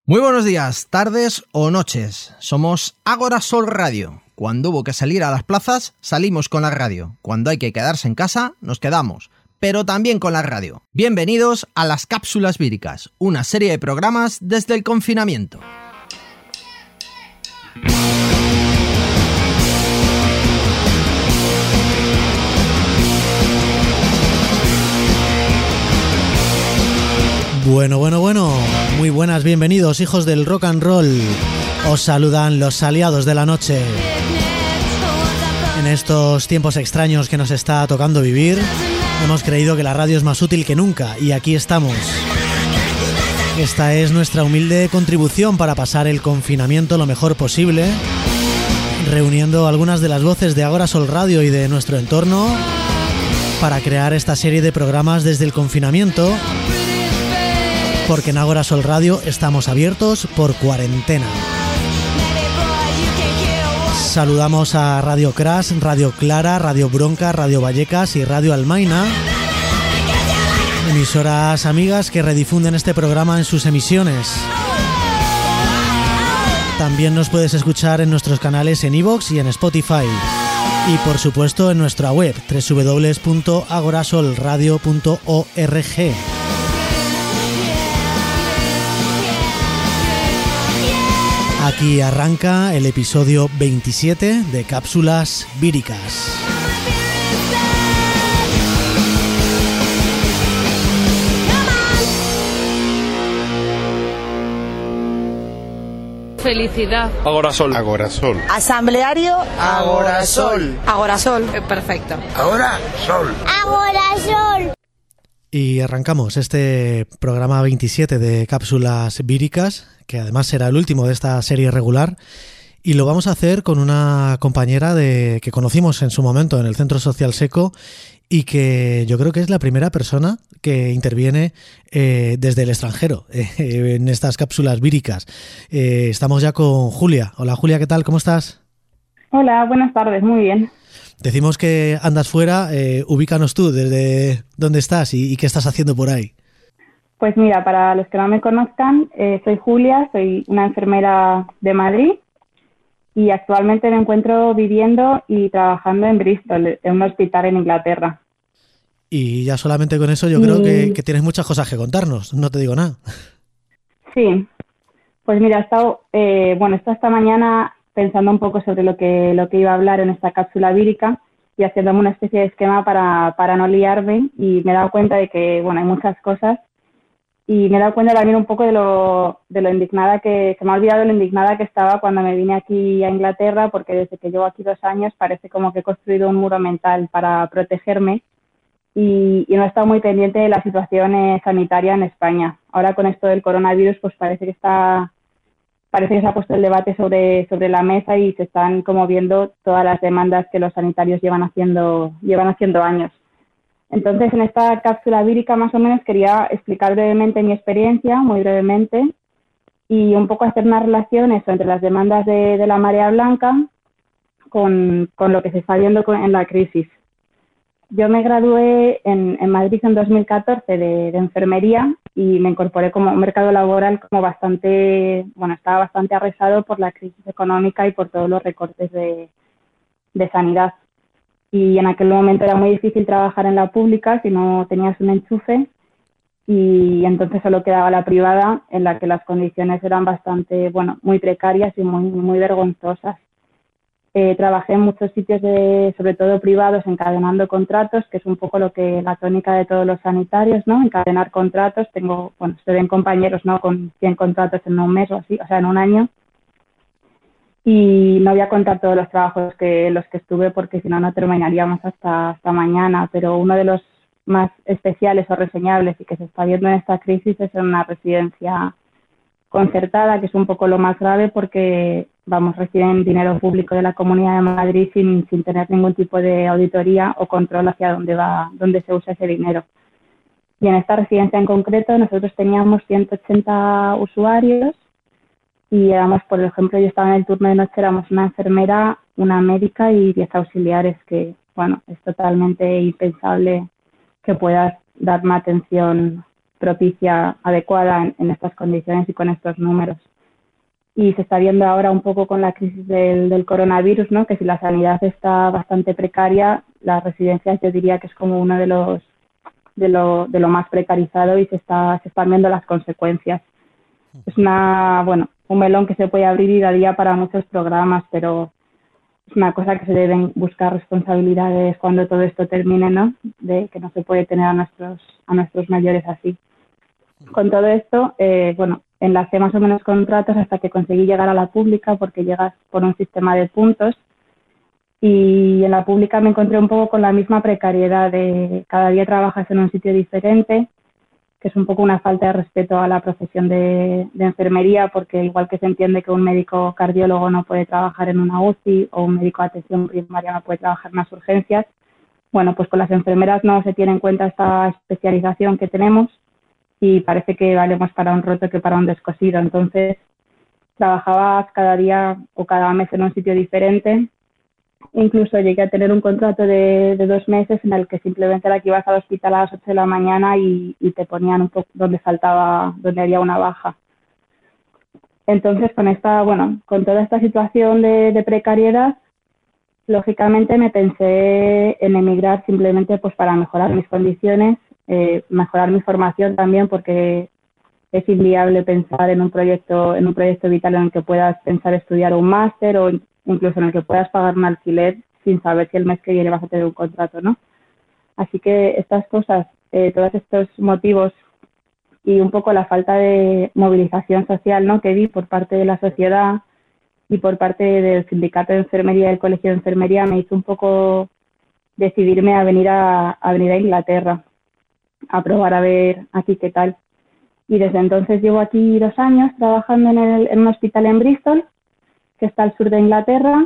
Muy buenos días, tardes o noches. Somos Ágora Sol Radio. Cuando hubo que salir a las plazas, salimos con la radio. Cuando hay que quedarse en casa, nos quedamos, pero también con la radio. Bienvenidos a las Cápsulas Víricas, una serie de programas desde el confinamiento. Bueno, muy buenas, bienvenidos hijos del rock and roll. Os saludan los aliados de la noche. En estos tiempos extraños que nos está tocando vivir, hemos creído que la radio es más útil que nunca y aquí estamos. Esta es nuestra humilde contribución para pasar el confinamiento lo mejor posible, reuniendo algunas de las voces de Ágora Sol Radio y de nuestro entorno para crear esta serie de programas desde el confinamiento. Porque en Ágora Sol Radio estamos abiertos por cuarentena. Saludamos a Radio Crash, Radio Clara, Radio Bronca, Radio Vallecas y Radio Almaina, emisoras amigas que redifunden este programa en sus emisiones. También nos puedes escuchar en nuestros canales en iVoox y en Spotify. Y por supuesto en nuestra web www.agorasolradio.org. Aquí arranca el episodio 27 de Cápsulas Víricas. Felicidad. Ágora Sol. Ágora Sol. Asambleario. Ágora Sol. Ágora Sol. Perfecto. Ágora Sol. Ágora Sol. Y arrancamos este programa 27 de Cápsulas Víricas, que además será el último de esta serie regular, y lo vamos a hacer con una compañera que conocimos en su momento en el Centro Social Seco y que yo creo que es la primera persona que interviene desde el extranjero en estas cápsulas víricas. Estamos ya con Julia. Hola Julia, ¿qué tal? ¿Cómo estás? Hola, buenas tardes, muy bien. Decimos que andas fuera, ubícanos tú desde dónde estás y qué estás haciendo por ahí. Pues mira, para los que no me conozcan, soy Julia, soy una enfermera de Madrid y actualmente me encuentro viviendo y trabajando en Bristol, en un hospital en Inglaterra. Y ya solamente con eso yo creo que tienes muchas cosas que contarnos, no te digo nada. Sí, pues mira, he estado esta mañana pensando un poco sobre lo que iba a hablar en esta cápsula vírica y haciéndome una especie de esquema para no liarme, y me he dado cuenta de que, hay muchas cosas, y me he dado cuenta también un poco de lo indignada que se me ha olvidado lo indignada que estaba cuando me vine aquí a Inglaterra, porque desde que llevo aquí 2 años parece como que he construido un muro mental para protegerme y no he estado muy pendiente de la situación sanitaria en España. Ahora con esto del coronavirus pues parece que se ha puesto el debate sobre la mesa y se están como viendo todas las demandas que los sanitarios llevan haciendo años. Entonces, en esta cápsula vírica más o menos quería explicar brevemente mi experiencia, muy brevemente, y un poco hacer una relación entre las demandas de la marea blanca con lo que se está viendo en la crisis. Yo me gradué en Madrid en 2014 de enfermería y me incorporé como un mercado laboral estaba bastante arrasado por la crisis económica y por todos los recortes de sanidad. Y en aquel momento era muy difícil trabajar en la pública si no tenías un enchufe, y entonces solo quedaba la privada, en la que las condiciones eran bastante, muy precarias y muy, muy vergonzosas. Trabajé en muchos sitios, sobre todo privados, encadenando contratos, que es un poco la tónica de todos los sanitarios, ¿no? Encadenar contratos. Se ven compañeros, ¿no?, con 100 contratos en un mes o así, en un año. Y no voy a contar todos los trabajos en los que estuve, porque si no terminaríamos hasta mañana, pero uno de los más especiales o reseñables y que se está viendo en esta crisis es en una residencia concertada, que es un poco lo más grave porque reciben dinero público de la Comunidad de Madrid sin tener ningún tipo de auditoría o control hacia dónde se usa ese dinero. Y en esta residencia en concreto nosotros teníamos 180 usuarios y éramos, por ejemplo, yo estaba en el turno de noche, éramos una enfermera, una médica y 10 auxiliares, que es totalmente impensable que puedas dar una atención propicia, adecuada en estas condiciones y con estos números. Y se está viendo ahora un poco con la crisis del coronavirus, ¿no? Que si la sanidad está bastante precaria, las residencias yo diría que es como uno de lo más precarizado y se están viendo las consecuencias. Es un melón que se puede abrir día a día para muchos programas, pero es una cosa que se deben buscar responsabilidades cuando todo esto termine, ¿no? De que no se puede tener a nuestros mayores así. Con todo esto, enlacé más o menos contratos hasta que conseguí llegar a la pública, porque llegas por un sistema de puntos, y en la pública me encontré un poco con la misma precariedad de cada día trabajas en un sitio diferente, que es un poco una falta de respeto a la profesión de enfermería, porque igual que se entiende que un médico cardiólogo no puede trabajar en una UCI o un médico de atención primaria no puede trabajar en las urgencias, bueno, pues con las enfermeras no se tiene en cuenta esta especialización que tenemos y parece que vale más para un roto que para un descosido. Entonces, trabajabas cada día o cada mes en un sitio diferente. Incluso llegué a tener un contrato de 2 meses en el que simplemente era que ibas al hospital a las 8 de la mañana y te ponían un poco donde había una baja. Entonces, con toda esta situación de precariedad, lógicamente me pensé en emigrar simplemente pues para mejorar mis condiciones, mejorar mi formación también, porque es inviable pensar en un proyecto vital en el que puedas pensar estudiar un máster o incluso en el que puedas pagar un alquiler sin saber si el mes que viene vas a tener un contrato, ¿no? Así que estas cosas, todos estos motivos y un poco la falta de movilización social, ¿no?, que vi por parte de la sociedad y por parte del sindicato de enfermería y del colegio de enfermería me hizo un poco decidirme a venir a Inglaterra, a probar a ver aquí qué tal. Y desde entonces llevo aquí 2 años trabajando en un hospital en Bristol, que está al sur de Inglaterra,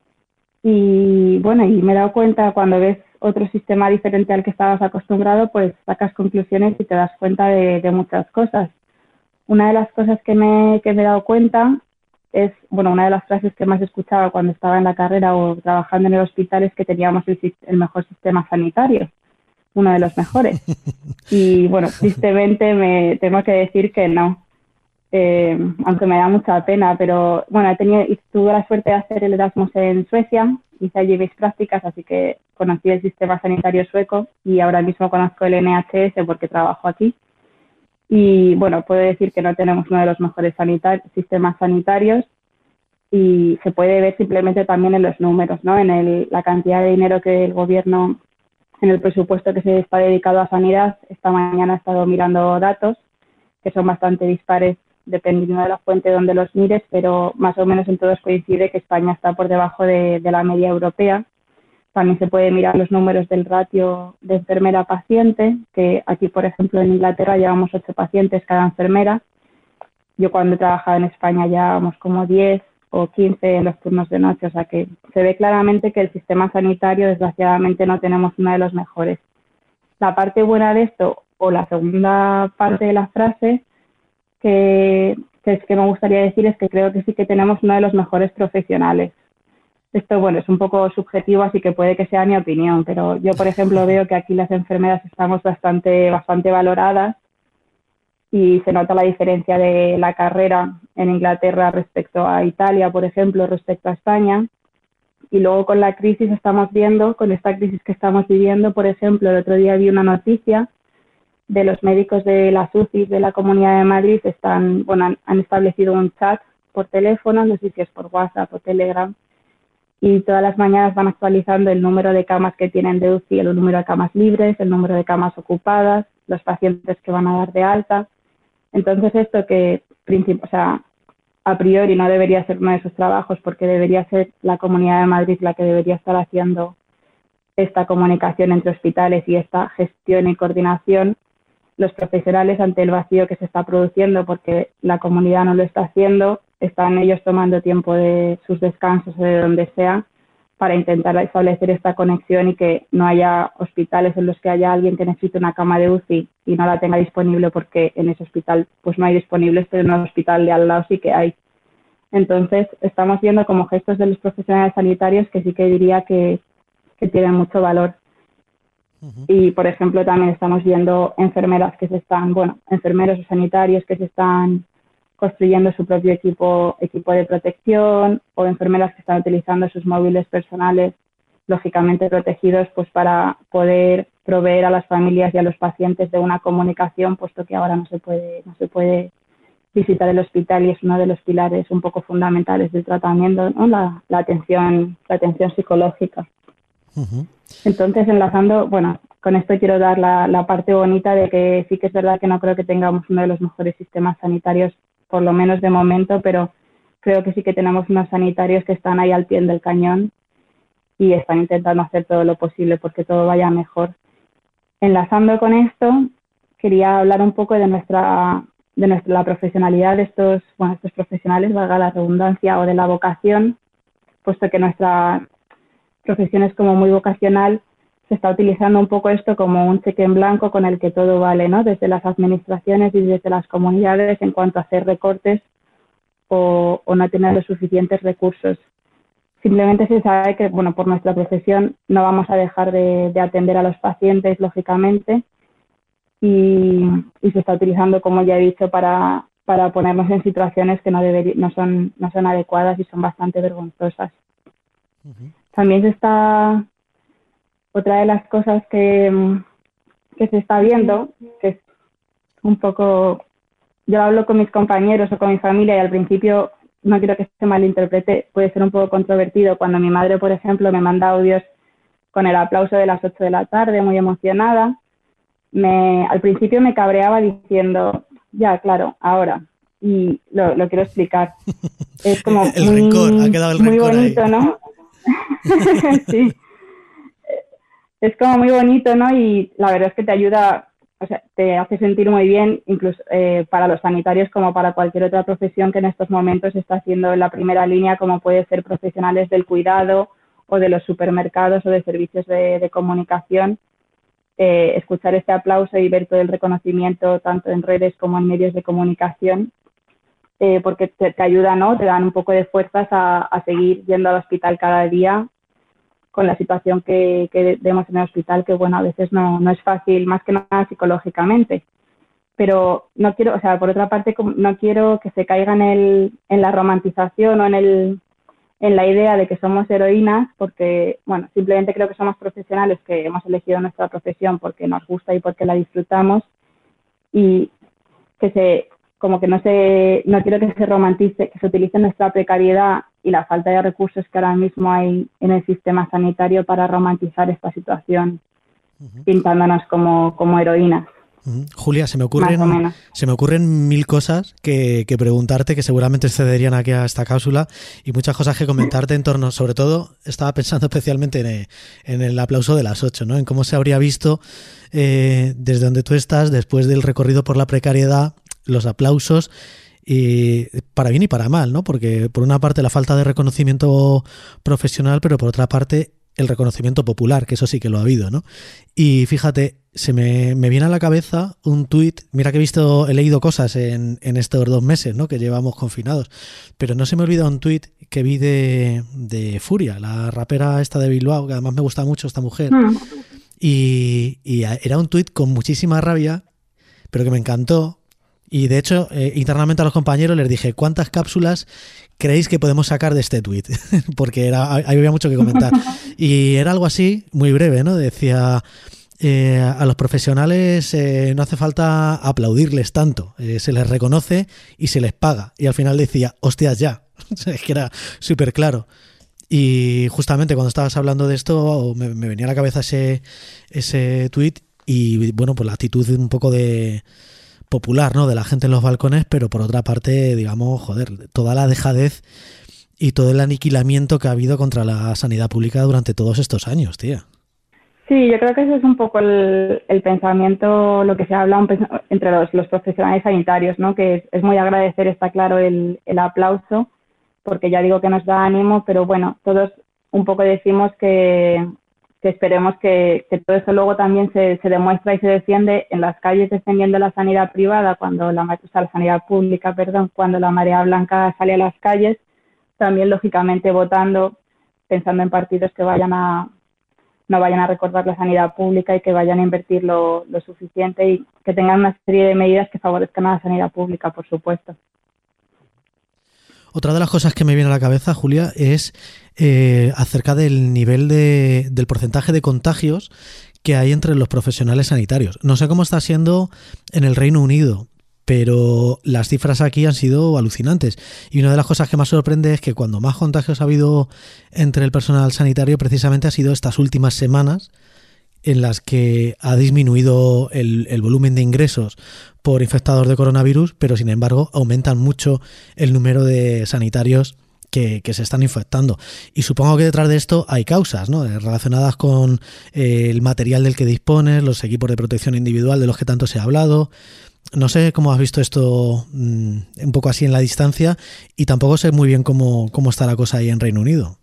y me he dado cuenta, cuando ves otro sistema diferente al que estabas acostumbrado, pues sacas conclusiones y te das cuenta de muchas cosas. Una de las cosas que me he dado cuenta es, una de las frases que más escuchaba cuando estaba en la carrera o trabajando en el hospital es que teníamos el mejor sistema sanitario, uno de los mejores. Y tristemente me tengo que decir que no. Aunque me da mucha pena, pero tuve la suerte de hacer el Erasmus en Suecia, hice allí mis prácticas, así que conocí el sistema sanitario sueco y ahora mismo conozco el NHS porque trabajo aquí. Y puedo decir que no tenemos uno de los mejores sistemas sanitarios y se puede ver simplemente también en los números, ¿no? En la cantidad de dinero que el gobierno, en el presupuesto que se está dedicado a sanidad. Esta mañana he estado mirando datos que son bastante dispares dependiendo de la fuente donde los mires, pero más o menos en todos coincide que España está por debajo de la media europea. También se puede mirar los números del ratio de enfermera-paciente, que aquí, por ejemplo, en Inglaterra llevamos 8 pacientes cada enfermera. Yo cuando he trabajado en España llevábamos como 10 o 15 en los turnos de noche, o sea que se ve claramente que el sistema sanitario, desgraciadamente, no tenemos uno de los mejores. La parte buena de esto, o la segunda parte de la frase, que me gustaría decir es que creo que sí que tenemos uno de los mejores profesionales. Esto, es un poco subjetivo, así que puede que sea mi opinión, pero yo, por ejemplo, veo que aquí las enfermeras estamos bastante valoradas y se nota la diferencia de la carrera en Inglaterra respecto a Italia, por ejemplo, respecto a España. Y luego con la crisis con esta crisis que estamos viviendo, por ejemplo, el otro día vi una noticia de los médicos de las UCI de la Comunidad de Madrid, han establecido un chat por teléfono, no sé si es por WhatsApp o Telegram, y todas las mañanas van actualizando el número de camas que tienen de UCI, el número de camas libres, el número de camas ocupadas, los pacientes que van a dar de alta. Entonces esto que, a priori no debería ser uno de sus trabajos, porque debería ser la Comunidad de Madrid la que debería estar haciendo esta comunicación entre hospitales y esta gestión y coordinación. Los profesionales, ante el vacío que se está produciendo porque la comunidad no lo está haciendo, están ellos tomando tiempo de sus descansos o de donde sea para intentar establecer esta conexión y que no haya hospitales en los que haya alguien que necesite una cama de UCI y no la tenga disponible porque en ese hospital pues no hay disponibles, pero en un hospital de al lado sí que hay. Entonces estamos viendo como gestos de los profesionales sanitarios que sí que diría que tienen mucho valor. Y, por ejemplo, también estamos viendo enfermeros o sanitarios que se están construyendo su propio equipo de protección, o enfermeras que están utilizando sus móviles personales, lógicamente protegidos, pues para poder proveer a las familias y a los pacientes de una comunicación, puesto que ahora no se puede visitar el hospital y es uno de los pilares un poco fundamentales del tratamiento, ¿no? La atención psicológica. Uh-huh. Entonces, enlazando, con esto quiero dar la parte bonita de que sí que es verdad que no creo que tengamos uno de los mejores sistemas sanitarios, por lo menos de momento, pero creo que sí que tenemos unos sanitarios que están ahí al pie del cañón y están intentando hacer todo lo posible porque todo vaya mejor. Enlazando con esto, quería hablar un poco de la profesionalidad de estos profesionales, valga la redundancia, o de la vocación, puesto que nuestra profesión es como muy vocacional. Se está utilizando un poco esto como un cheque en blanco con el que todo vale, ¿no? Desde las administraciones y desde las comunidades en cuanto a hacer recortes o no tener los suficientes recursos. Simplemente se sabe que, por nuestra profesión no vamos a dejar de atender a los pacientes, lógicamente, y se está utilizando, como ya he dicho, para ponernos en situaciones que no son adecuadas y son bastante vergonzosas. Uh-huh. También otra de las cosas que se está viendo, que es un poco, yo hablo con mis compañeros o con mi familia y al principio no quiero que se malinterprete, puede ser un poco controvertido cuando mi madre, por ejemplo, me manda audios con el aplauso de las 8 de la tarde, muy emocionada. Al principio me cabreaba diciendo, ya, claro, ahora, y lo quiero explicar. Es como el rencor, ha quedado el muy rencor bonito, ahí. ¿no? Sí. Es como muy bonito, ¿no? Y la verdad es que te ayuda, te hace sentir muy bien, incluso para los sanitarios como para cualquier otra profesión que en estos momentos está haciendo en la primera línea, como puede ser profesionales del cuidado o de los supermercados o de servicios de comunicación. Escuchar este aplauso y ver todo el reconocimiento tanto en redes como en medios de comunicación, porque te ayuda, ¿no? Te dan un poco de fuerzas a seguir yendo al hospital cada día con la situación que vemos en el hospital, que a veces no es fácil, más que nada psicológicamente. Pero no quiero, por otra parte, no quiero que se caiga en la romantización o en la idea de que somos heroínas, porque, simplemente creo que somos profesionales que hemos elegido nuestra profesión porque nos gusta y porque la disfrutamos, y no quiero que se romantice, que se utilice nuestra precariedad y la falta de recursos que ahora mismo hay en el sistema sanitario para romantizar esta situación, uh-huh, pintándonos como heroínas. Uh-huh. Julia, se me ocurren mil cosas que preguntarte, que seguramente excederían aquí a esta cápsula, y muchas cosas que comentarte en torno, sobre todo, estaba pensando especialmente en el aplauso de las 8, ¿no? En cómo se habría visto desde donde tú estás, después del recorrido por la precariedad, los aplausos, y para bien y para mal, ¿no? Porque por una parte la falta de reconocimiento profesional, pero por otra parte el reconocimiento popular, que eso sí que lo ha habido, ¿no? Y fíjate, me viene a la cabeza un tuit, mira que he leído cosas en estos 2 meses, ¿no? Que llevamos confinados, pero no se me olvida un tuit que vi de Furia, la rapera esta de Bilbao, que además me gusta mucho esta mujer, y era un tuit con muchísima rabia, pero que me encantó. Y de hecho, internamente a los compañeros les dije, ¿cuántas cápsulas creéis que podemos sacar de este tuit? Porque ahí había mucho que comentar. Y era algo así, muy breve, ¿no? Decía, a los profesionales no hace falta aplaudirles tanto, se les reconoce y se les paga. Y al final decía, hostias ya. Es que era súper claro. Y justamente cuando estabas hablando de esto, me venía a la cabeza ese tuit y, pues la actitud un poco popular, ¿no? De la gente en los balcones, pero por otra parte, digamos, toda la dejadez y todo el aniquilamiento que ha habido contra la sanidad pública durante todos estos años, tía. Sí, yo creo que eso es un poco el pensamiento, lo que se habla entre los profesionales sanitarios, ¿no? Que es muy agradecer, está claro, el aplauso, porque ya digo que nos da ánimo, pero todos un poco decimos que esperemos que todo eso luego también se demuestra y se defiende en las calles, defendiendo la sanidad privada, la sanidad pública, cuando la marea blanca sale a las calles, también lógicamente votando, pensando en partidos que vayan a no vayan a recortar la sanidad pública y que vayan a invertir lo suficiente y que tengan una serie de medidas que favorezcan a la sanidad pública, por supuesto. Otra de las cosas que me viene a la cabeza, Julia, es acerca del nivel del porcentaje de contagios que hay entre los profesionales sanitarios. No sé cómo está siendo en el Reino Unido, pero las cifras aquí han sido alucinantes. Y una de las cosas que más sorprende es que cuando más contagios ha habido entre el personal sanitario precisamente ha sido estas últimas semanas, en las que ha disminuido el volumen de ingresos por infectados de coronavirus, pero sin embargo aumentan mucho el número de sanitarios que se están infectando. Y supongo que detrás de esto hay causas, ¿no?, relacionadas con el material del que dispones, los equipos de protección individual de los que tanto se ha hablado. No sé cómo has visto esto un poco así en la distancia, y tampoco sé muy bien cómo está la cosa ahí en Reino Unido.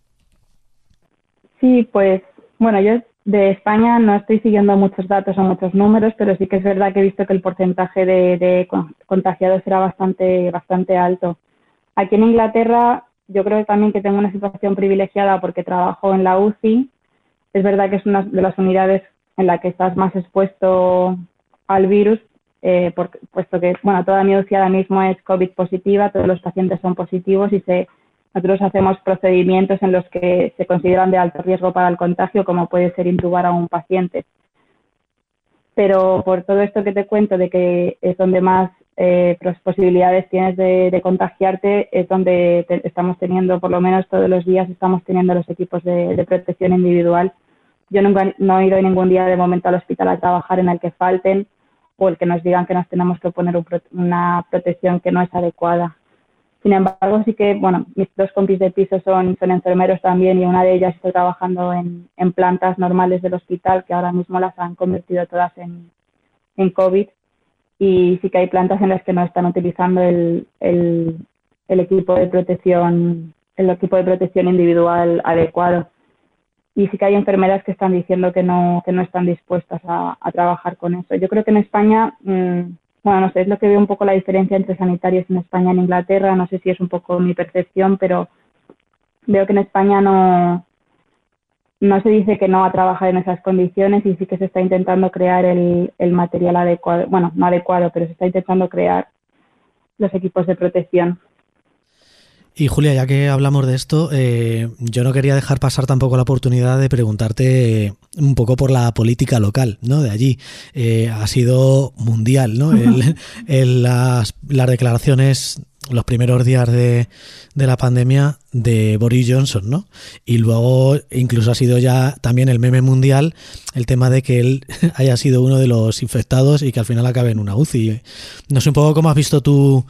Sí, pues bueno, yo de España no estoy siguiendo muchos datos o muchos números, pero sí que es verdad que he visto que el porcentaje de contagiados era bastante alto. Aquí en Inglaterra yo creo también que tengo una situación privilegiada porque trabajo en la UCI. Es verdad que es una de las unidades en la que estás más expuesto al virus, puesto que toda mi UCI ahora mismo es COVID positiva, todos los pacientes son positivos y nosotros hacemos procedimientos en los que se consideran de alto riesgo para el contagio, como puede ser intubar a un paciente. Pero por todo esto que te cuento de que es donde más posibilidades tienes de contagiarte, es donde estamos teniendo, por lo menos todos los días, estamos teniendo los equipos de protección individual. Yo no he ido ningún día de momento al hospital a trabajar en el que falten o el que nos digan que nos tenemos que poner una protección que no es adecuada. Sin embargo, sí que, mis dos compis de piso son enfermeros también, y una de ellas está trabajando en plantas normales del hospital, que ahora mismo las han convertido todas en COVID, y sí que hay plantas en las que no están utilizando el equipo de protección individual adecuado. Y sí que hay enfermeras que están diciendo que no están dispuestas a trabajar con eso. Yo creo que en España, no sé, es lo que veo un poco la diferencia entre sanitarios en España y en Inglaterra. No sé si es un poco mi percepción, pero veo que en España no se dice que no a trabajar en esas condiciones, y sí que se está intentando crear el material adecuado. Bueno, no adecuado, pero se está intentando crear los equipos de protección. Y Julia, ya que hablamos de esto, yo no quería dejar pasar tampoco la oportunidad de preguntarte un poco por la política local, ¿no?, de allí. Ha sido mundial, ¿no? Las declaraciones, los primeros días de la pandemia de Boris Johnson, ¿no? Y luego incluso ha sido ya también el meme mundial el tema de que él haya sido uno de los infectados y que al final acabe en una UCI. No sé un poco cómo has visto tú,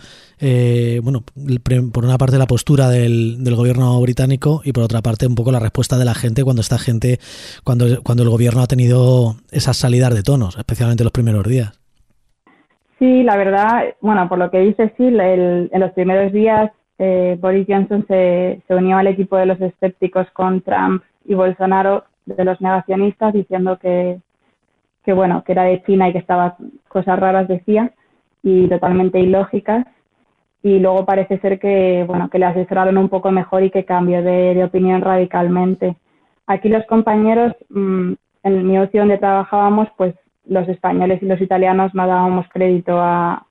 por una parte la postura del gobierno británico, y por otra parte un poco la respuesta de la gente cuando el gobierno ha tenido esas salidas de tonos, especialmente los primeros días. Sí, la verdad, por lo que dice, sí, en los primeros días Boris Johnson se unió al equipo de los escépticos con Trump y Bolsonaro, de los negacionistas, diciendo que era de China y que estaba cosas raras, decía, y totalmente ilógicas. Y luego parece ser que le asesoraron un poco mejor y que cambió de opinión radicalmente. Aquí los compañeros, en mi UCI donde trabajábamos, pues los españoles y los italianos no dábamos crédito a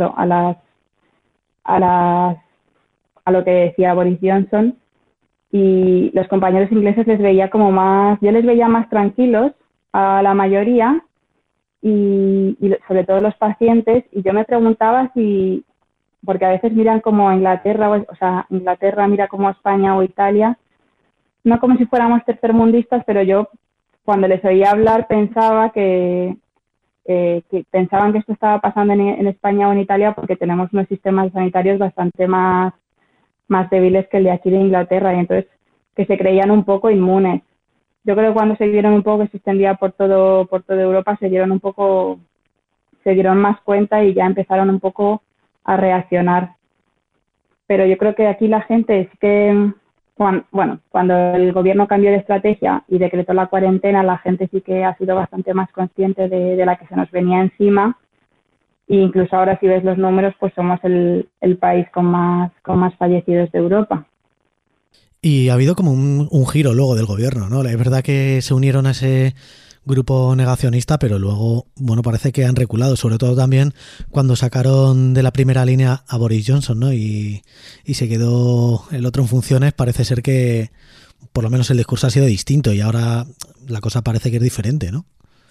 lo que decía Boris Johnson, y los compañeros ingleses yo les veía más tranquilos a la mayoría, y sobre todo los pacientes, y yo me preguntaba porque a veces miran como a Inglaterra, Inglaterra mira como a España o Italia, no como si fuéramos tercermundistas, pero yo cuando les oía hablar pensaba que pensaban que esto estaba pasando en España o en Italia porque tenemos unos sistemas sanitarios bastante más débiles que el de aquí de Inglaterra, y entonces que se creían un poco inmunes. Yo creo que cuando se vieron un poco que se extendía por toda Europa, se dieron más cuenta y ya empezaron un poco a reaccionar. Pero yo creo que aquí la gente es que, cuando el gobierno cambió de estrategia y decretó la cuarentena, la gente sí que ha sido bastante más consciente de la que se nos venía encima, e incluso ahora si ves los números, pues somos el país con más fallecidos de Europa. Y ha habido como un giro luego del gobierno, ¿no? Es verdad que se unieron a ese grupo negacionista, pero luego, bueno, parece que han reculado, sobre todo también cuando sacaron de la primera línea a Boris Johnson, ¿no? Y se quedó el otro en funciones. Parece ser que por lo menos el discurso ha sido distinto y ahora la cosa parece que es diferente, ¿no?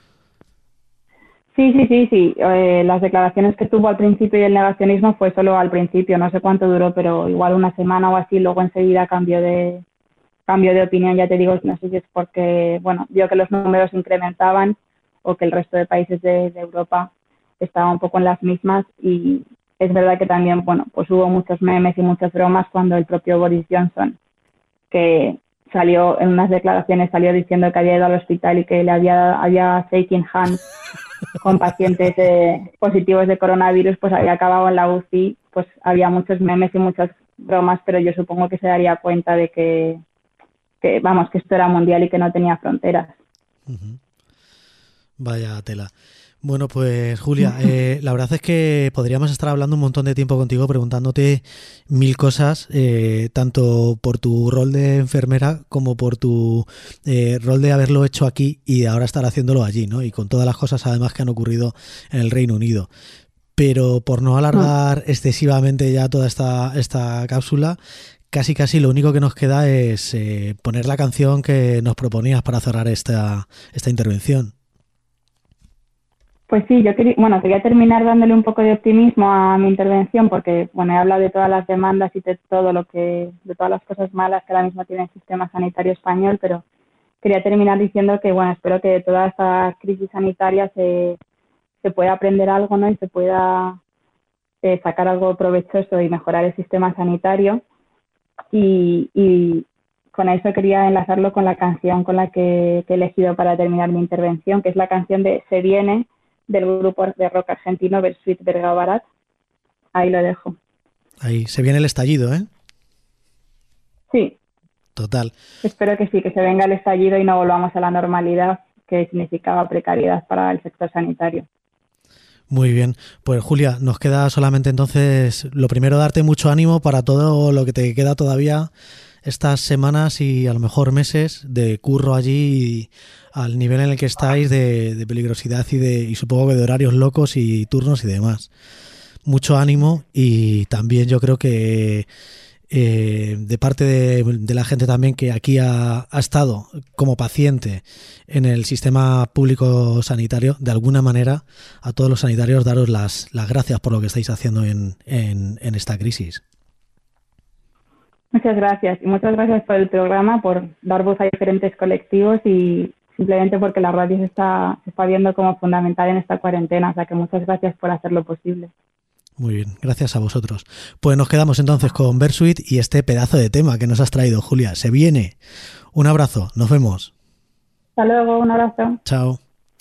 Sí. Las declaraciones que tuvo al principio y el negacionismo fue solo al principio, no sé cuánto duró, pero igual una semana o así, luego enseguida cambio de opinión. Ya te digo, no sé si es porque, bueno, vio que los números incrementaban o que el resto de países de Europa estaba un poco en las mismas, y es verdad que también, bueno, pues hubo muchos memes y muchas bromas cuando el propio Boris Johnson, que salió en unas declaraciones, salió diciendo que había ido al hospital y que le había shaking hands con pacientes positivos de coronavirus, pues había acabado en la UCI. Pues había muchos memes y muchas bromas, pero yo supongo que se daría cuenta de que esto era mundial y que no tenía fronteras. Uh-huh. Vaya tela. Bueno, pues Julia, la verdad es que podríamos estar hablando un montón de tiempo contigo, preguntándote mil cosas, tanto por tu rol de enfermera como por tu rol de haberlo hecho aquí y de ahora estar haciéndolo allí, ¿no? Y con todas las cosas además que han ocurrido en el Reino Unido. Pero por no alargar excesivamente ya toda esta cápsula, casi lo único que nos queda es poner la canción que nos proponías para cerrar esta intervención. Pues sí, quería terminar dándole un poco de optimismo a mi intervención, porque bueno, he hablado de todas las demandas y de todas las cosas malas que ahora mismo tiene el sistema sanitario español, pero quería terminar diciendo que bueno, espero que de toda esta crisis sanitaria se pueda aprender algo, ¿no? Y se pueda sacar algo provechoso y mejorar el sistema sanitario. Y con eso quería enlazarlo con la canción con la que he elegido para terminar mi intervención, que es la canción de Se Viene, del grupo de rock argentino Bersuit Vergarabat. Ahí lo dejo. Ahí se viene el estallido, ¿eh? Sí. Total. Espero que sí, que se venga el estallido y no volvamos a la normalidad que significaba precariedad para el sector sanitario. Muy bien, pues Julia, nos queda solamente entonces lo primero, darte mucho ánimo para todo lo que te queda todavía estas semanas y a lo mejor meses de curro allí, al nivel en el que estáis de peligrosidad y supongo que de horarios locos y turnos y demás. Mucho ánimo, y también yo creo que de parte de la gente también que aquí ha estado como paciente en el sistema público sanitario, de alguna manera a todos los sanitarios daros las gracias por lo que estáis haciendo en esta crisis. Muchas gracias, y muchas gracias por el programa, por dar voz a diferentes colectivos y simplemente porque la radio se está viendo como fundamental en esta cuarentena, o sea que muchas gracias por hacerlo posible. Muy bien, gracias a vosotros. Pues nos quedamos entonces con Bersuit y este pedazo de tema que nos has traído, Julia. Se viene. Un abrazo, nos vemos. Hasta luego, un abrazo. Chao.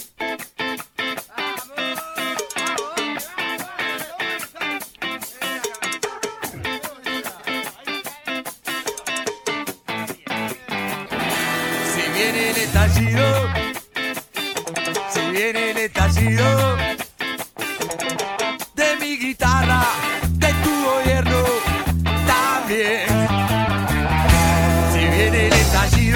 Si viene el estallido de mi guitarra, de tu gobierno también. Si viene el estallido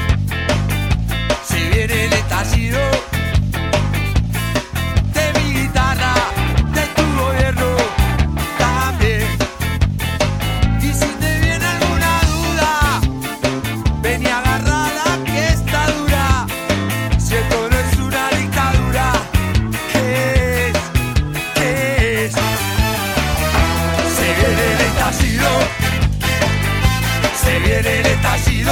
de mi guitarra, de tu gobierno también. Y si te viene alguna duda, ven y agárrala que está dura. Si esto no es una dictadura, ¿qué es? Se viene el estallido, se viene el estallido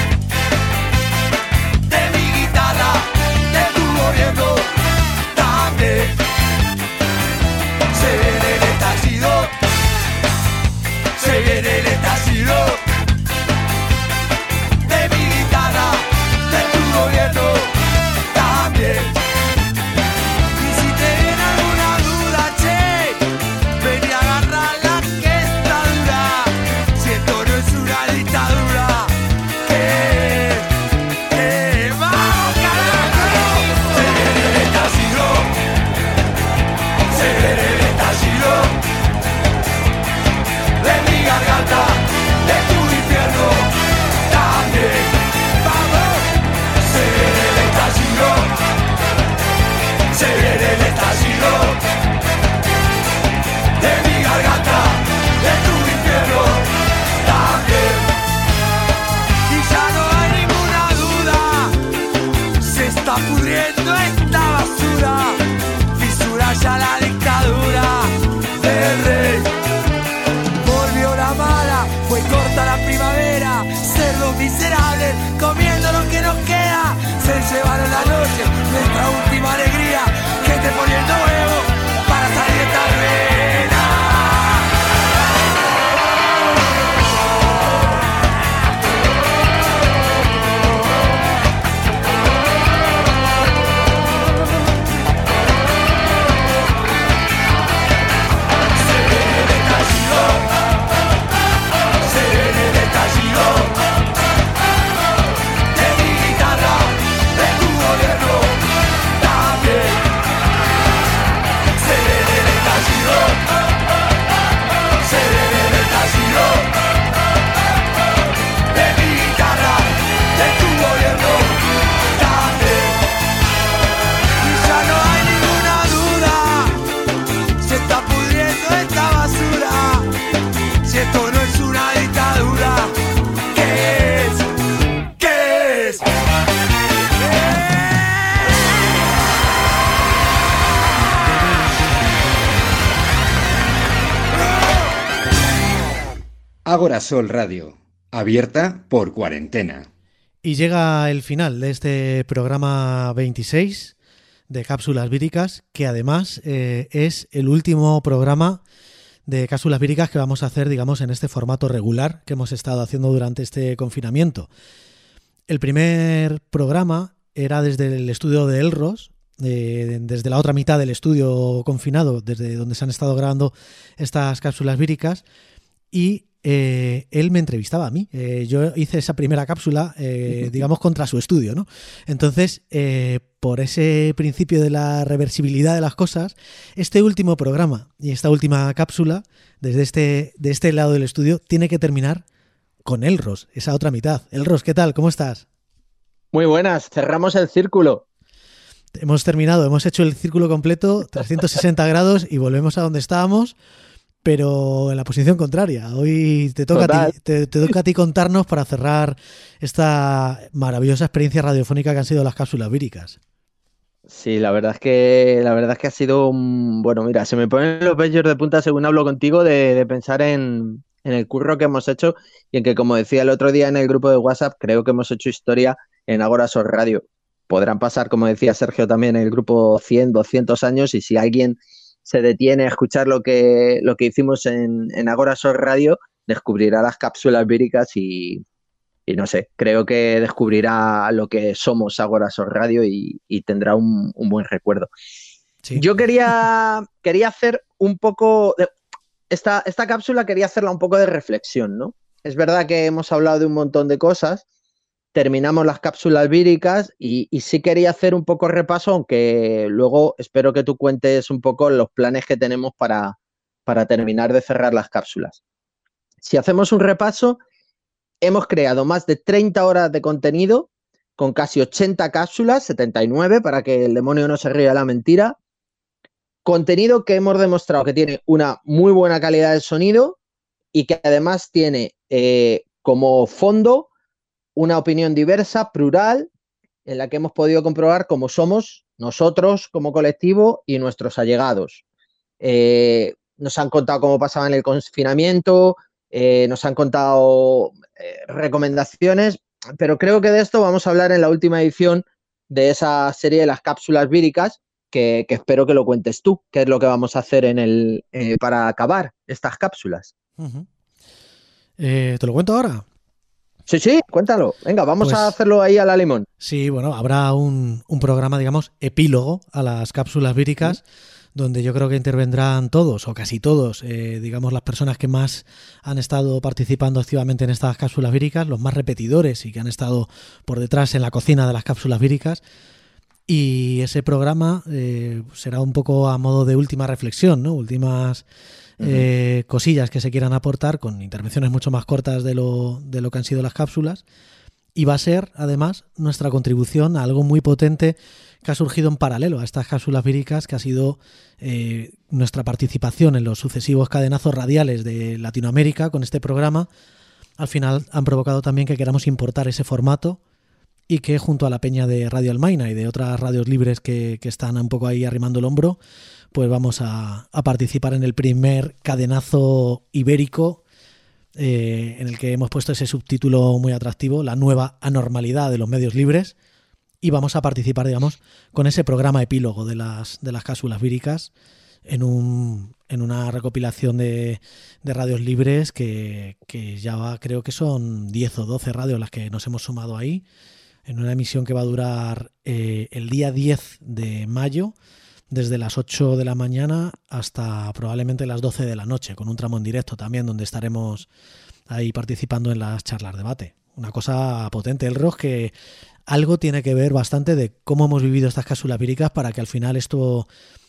de mi guitarra, de tu gobierno también. Se viene el estallido, se viene el estallido de mi guitarra, de tu gobierno también. Y si te viene alguna duda, che, ven y agarrala que está dura. Si esto no es una dictadura, ¿qué? ¡Vamos, carajo! Se viene el estallido, se viene el estallido de mi garganta. pudriendo esta basura, fisura ya la dictadura del rey. Volvió la mala, fue corta la primavera, cerdos miserables comiendo lo que nos queda, se llevaron la noche, nuestra última alegría, gente poniendo huevo para salir de esta ruina. Agora Sol Radio, abierta por cuarentena. Y llega el final de este programa 26 de Cápsulas Víricas, que además es el último programa de Cápsulas Víricas que vamos a hacer, digamos, en este formato regular que hemos estado haciendo durante este confinamiento. El primer programa era desde el estudio de Elros, desde la otra mitad del estudio confinado, desde donde se han estado grabando estas cápsulas víricas, y él me entrevistaba a mí. Yo hice esa primera cápsula, digamos, contra su estudio, ¿no? Entonces, por ese principio de la reversibilidad de las cosas, este último programa y esta última cápsula, de este lado del estudio, tiene que terminar con Elros, esa otra mitad. Elros, ¿qué tal? ¿Cómo estás? Muy buenas, cerramos el círculo. Hemos terminado, hemos hecho el círculo completo, 360 grados, y volvemos a donde estábamos, pero en la posición contraria. Hoy te toca a ti contarnos, para cerrar esta maravillosa experiencia radiofónica que han sido las cápsulas víricas. Sí, la verdad es que ha sido bueno, mira, se me ponen los vellos de punta según hablo contigo de pensar en el curro que hemos hecho, y en que, como decía el otro día en el grupo de WhatsApp, creo que hemos hecho historia en Agora Sol Radio. Podrán pasar, como decía Sergio también, en el grupo 100, 200 años, y si alguien se detiene a escuchar lo que hicimos en Agora Sol Radio, descubrirá las cápsulas víricas y no sé, creo que descubrirá lo que somos Agora Sol Radio y tendrá un buen recuerdo. Sí. Yo quería hacer un poco de esta cápsula, quería hacerla un poco de reflexión, ¿no? Es verdad que hemos hablado de un montón de cosas, terminamos las cápsulas víricas y sí quería hacer un poco repaso, aunque luego espero que tú cuentes un poco los planes que tenemos para terminar de cerrar las cápsulas. Si hacemos un repaso, hemos creado más de 30 horas de contenido con casi 80 cápsulas, 79 para que el demonio no se ría de la mentira. Contenido que hemos demostrado que tiene una muy buena calidad de sonido y que además tiene como fondo una opinión diversa, plural, en la que hemos podido comprobar cómo somos nosotros como colectivo y nuestros allegados. Nos han contado cómo pasaba en el confinamiento, nos han contado recomendaciones, pero creo que de esto vamos a hablar en la última edición de esa serie de las cápsulas víricas, que espero que lo cuentes tú, qué es lo que vamos a hacer para acabar estas cápsulas. Uh-huh. ¿Te lo cuento ahora? Sí, cuéntalo. Venga, vamos a hacerlo ahí a la limón. Sí, bueno, habrá un programa, digamos, epílogo a las cápsulas víricas, donde yo creo que intervendrán todos, o casi todos, digamos, las personas que más han estado participando activamente en estas cápsulas víricas, los más repetidores y que han estado por detrás en la cocina de las cápsulas víricas. Y ese programa será un poco a modo de última reflexión, ¿no? Últimas cosillas que se quieran aportar, con intervenciones mucho más cortas de lo que han sido las cápsulas, y va a ser además nuestra contribución a algo muy potente que ha surgido en paralelo a estas cápsulas víricas, que ha sido nuestra participación en los sucesivos cadenazos radiales de Latinoamérica con este programa. Al final han provocado también que queramos importar ese formato y que junto a la peña de Radio Almaina y de otras radios libres que están un poco ahí arrimando el hombro, pues vamos a participar en el primer cadenazo ibérico, en el que hemos puesto ese subtítulo muy atractivo, la nueva anormalidad de los medios libres, y vamos a participar, digamos, con ese programa epílogo de las cápsulas víricas en una recopilación de radios libres que ya creo que son 10 o 12 radios las que nos hemos sumado ahí, en una emisión que va a durar el día 10 de mayo, desde las 8 de la mañana hasta probablemente las 12 de la noche, con un tramo en directo también, donde estaremos ahí participando en las charlas debate. Una cosa potente, el rock, que algo tiene que ver bastante de cómo hemos vivido estas cápsulas víricas para que al final esto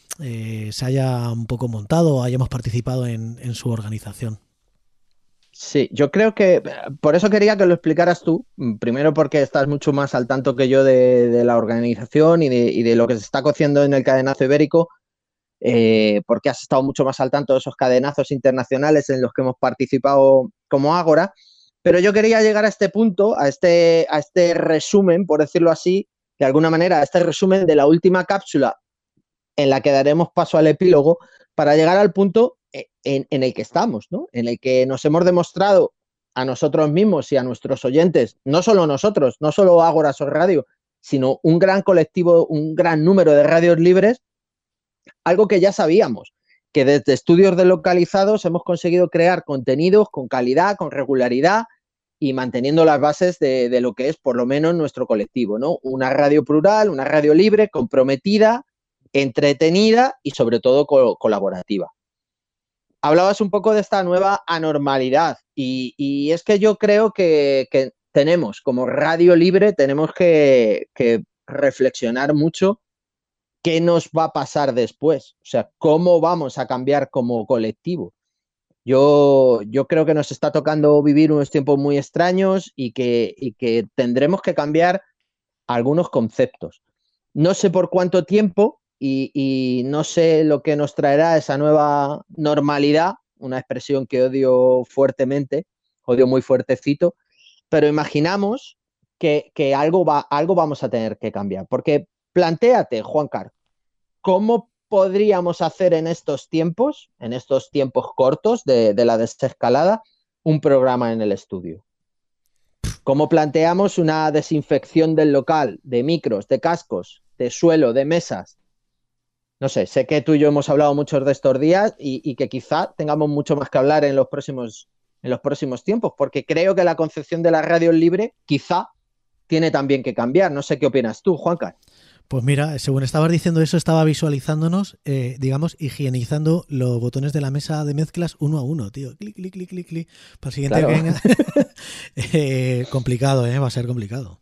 se haya un poco montado, hayamos participado en su organización. Sí, yo creo que por eso quería que lo explicaras tú, primero porque estás mucho más al tanto que yo de la organización y de lo que se está cociendo en el cadenazo ibérico, porque has estado mucho más al tanto de esos cadenazos internacionales en los que hemos participado como Ágora, pero yo quería llegar a este punto, a este resumen, por decirlo así, de alguna manera, a este resumen de la última cápsula en la que daremos paso al epílogo para llegar al punto en el que estamos, ¿no? En el que nos hemos demostrado a nosotros mismos y a nuestros oyentes, no solo nosotros, no solo Ágora Sol Radio, sino un gran colectivo, un gran número de radios libres, algo que ya sabíamos, que desde estudios deslocalizados hemos conseguido crear contenidos con calidad, con regularidad y manteniendo las bases de lo que es por lo menos nuestro colectivo, ¿no? Una radio plural, una radio libre, comprometida, entretenida y sobre todo colaborativa. Hablabas un poco de esta nueva anormalidad y es que yo creo que tenemos, como radio libre, tenemos que reflexionar mucho qué nos va a pasar después, o sea, cómo vamos a cambiar como colectivo. Yo creo que nos está tocando vivir unos tiempos muy extraños y que tendremos que cambiar algunos conceptos. No sé por cuánto tiempo y no sé lo que nos traerá esa nueva normalidad, una expresión que odio fuertemente, odio muy fuertecito, pero imaginamos que algo vamos a tener que cambiar. Porque plantéate, Juancar, ¿cómo podríamos hacer en estos tiempos cortos de la desescalada, un programa en el estudio? ¿Cómo planteamos una desinfección del local, de micros, de cascos, de suelo, de mesas? No sé que tú y yo hemos hablado muchos de estos días y que quizá tengamos mucho más que hablar en los próximos tiempos, porque creo que la concepción de la radio libre quizá tiene también que cambiar. No sé qué opinas tú, Juancar. Pues mira, según estabas diciendo eso, estaba visualizándonos, digamos, higienizando los botones de la mesa de mezclas uno a uno, tío. Clic, clic, clic, clic, clic. Para el siguiente Claro. que venga. Complicado, va a ser complicado.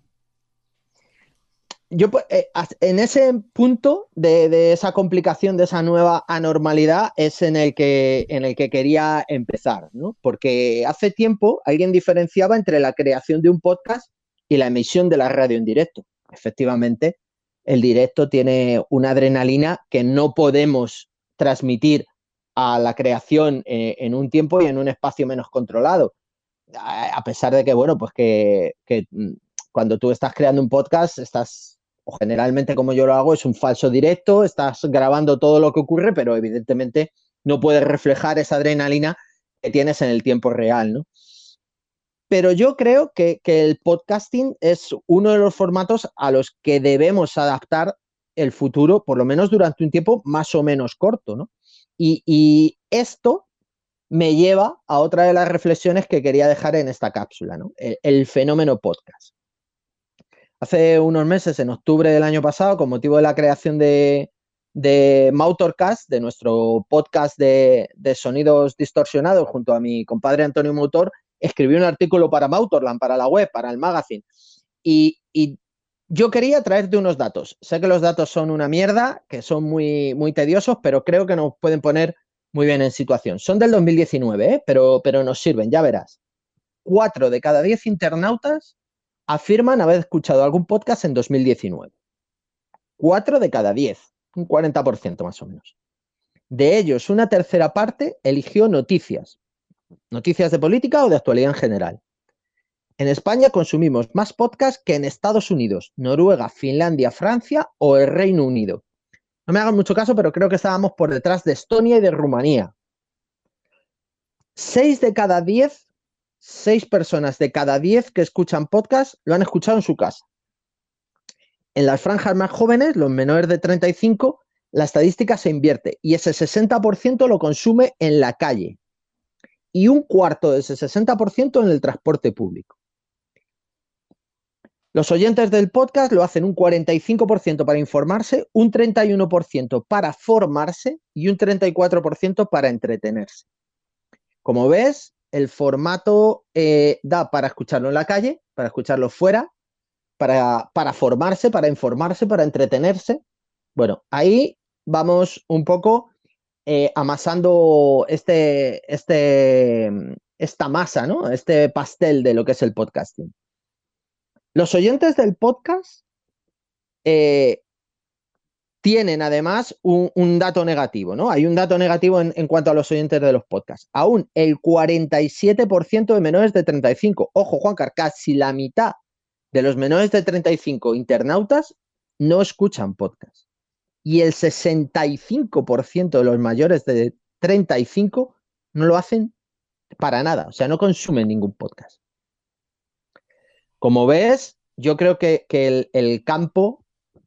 Yo, en ese punto de esa complicación, de esa nueva anormalidad, es en el que quería empezar, ¿no? Porque hace tiempo alguien diferenciaba entre la creación de un podcast y la emisión de la radio en directo. Efectivamente, el directo tiene una adrenalina que no podemos transmitir a la creación en un tiempo y en un espacio menos controlado. A pesar de que, bueno, pues que cuando tú estás creando un podcast, o generalmente como yo lo hago, es un falso directo, estás grabando todo lo que ocurre, pero evidentemente no puedes reflejar esa adrenalina que tienes en el tiempo real, ¿no? Pero yo creo que el podcasting es uno de los formatos a los que debemos adaptar el futuro, por lo menos durante un tiempo más o menos corto, ¿no? Y esto me lleva a otra de las reflexiones que quería dejar en esta cápsula, ¿no? El fenómeno podcast. Hace unos meses, en octubre del año pasado, con motivo de la creación de Mautorcast, de nuestro podcast de sonidos distorsionados, junto a mi compadre Antonio Mautor, escribí un artículo para Mautorland, para la web, para el magazine. Y yo quería traerte unos datos. Sé que los datos son una mierda, que son muy, muy tediosos, pero creo que nos pueden poner muy bien en situación. Son del 2019, pero nos sirven, ya verás. 4 de cada 10 internautas afirman haber escuchado algún podcast en 2019. 4 de cada 10, un 40% más o menos. De ellos, una tercera parte eligió noticias de política o de actualidad en general. En España consumimos más podcast que en Estados Unidos, Noruega, Finlandia, Francia o el Reino Unido. No me hagan mucho caso, pero creo que estábamos por detrás de Estonia y de Rumanía. 6 personas de cada 10 que escuchan podcast lo han escuchado en su casa. En las franjas más jóvenes, los menores de 35, la estadística se invierte y ese 60% lo consume en la calle y un cuarto de ese 60% en el transporte público. Los oyentes del podcast lo hacen un 45% para informarse, un 31% para formarse y un 34% para entretenerse. Como ves, el formato da para escucharlo en la calle, para escucharlo fuera, para formarse, para informarse, para entretenerse. Bueno, ahí vamos un poco amasando esta masa, ¿no? Este pastel de lo que es el podcasting. Los oyentes del podcast tienen además un dato negativo, ¿no? Hay un dato negativo en cuanto a los oyentes de los podcasts. Aún el 47% de menores de 35. Ojo, Juancar, casi la mitad de los menores de 35 internautas no escuchan podcast. Y el 65% de los mayores de 35 no lo hacen para nada. O sea, no consumen ningún podcast. Como ves, yo creo que el campo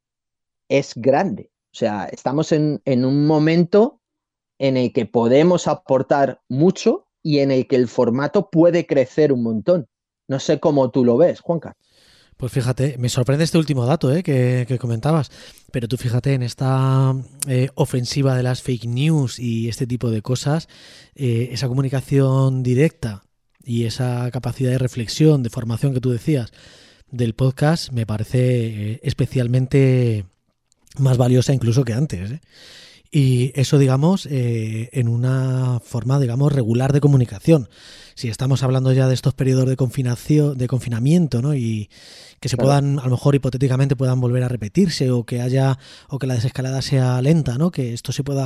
es grande. O sea, estamos en un momento en el que podemos aportar mucho y en el que el formato puede crecer un montón. No sé cómo tú lo ves, Juanca. Pues fíjate, me sorprende este último dato que comentabas, pero tú fíjate en esta ofensiva de las fake news y este tipo de cosas, esa comunicación directa y esa capacidad de reflexión, de formación que tú decías del podcast me parece especialmente más valiosa incluso que antes, ¿eh? Y eso, digamos, en una forma, digamos, regular de comunicación. Si estamos hablando ya de estos periodos de confinamiento, ¿no? Y que se puedan, a lo mejor hipotéticamente puedan volver a repetirse o que la desescalada sea lenta, ¿no? Que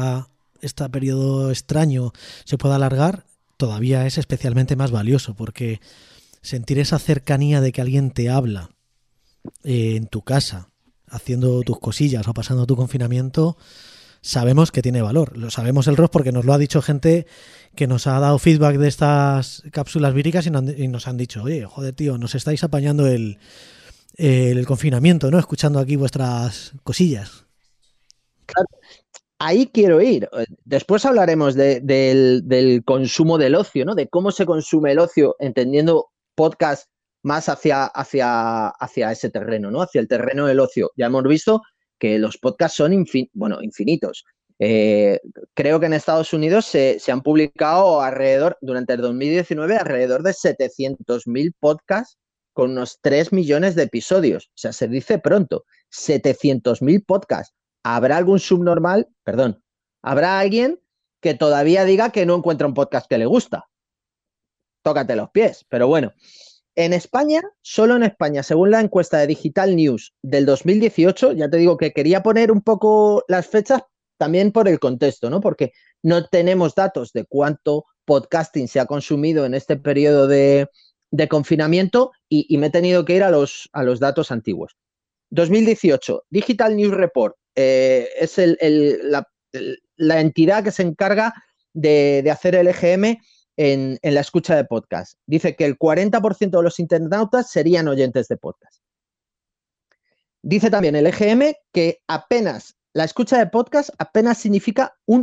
este periodo extraño se pueda alargar, todavía es especialmente más valioso porque sentir esa cercanía de que alguien te habla en tu casa, haciendo tus cosillas o pasando tu confinamiento, sabemos que tiene valor. Lo sabemos el ROS porque nos lo ha dicho gente que nos ha dado feedback de estas cápsulas víricas y nos han dicho, oye, joder, tío, nos estáis apañando el confinamiento, ¿no? Escuchando aquí vuestras cosillas. Claro. Ahí quiero ir. Después hablaremos del consumo del ocio, ¿no? De cómo se consume el ocio, entendiendo podcast más hacia ese terreno, ¿no? Hacia el terreno del ocio. Ya hemos visto que los podcasts son infinitos. Creo que en Estados Unidos se han publicado durante el 2019 alrededor de 700.000 podcasts con unos 3 millones de episodios. O sea, se dice pronto, 700.000 podcasts. ¿Habrá algún subnormal? Perdón. ¿Habrá alguien que todavía diga que no encuentra un podcast que le gusta? Tócate los pies. Pero bueno, en España, solo en España, según la encuesta de Digital News del 2018, ya te digo que quería poner un poco las fechas también por el contexto, ¿no? Porque no tenemos datos de cuánto podcasting se ha consumido en este periodo de confinamiento y me he tenido que ir a los datos antiguos. 2018, Digital News Report es la entidad que se encarga de hacer el EGM en la escucha de podcast. Dice que el 40% de los internautas serían oyentes de podcast. Dice también el EGM que la escucha de podcast apenas significa un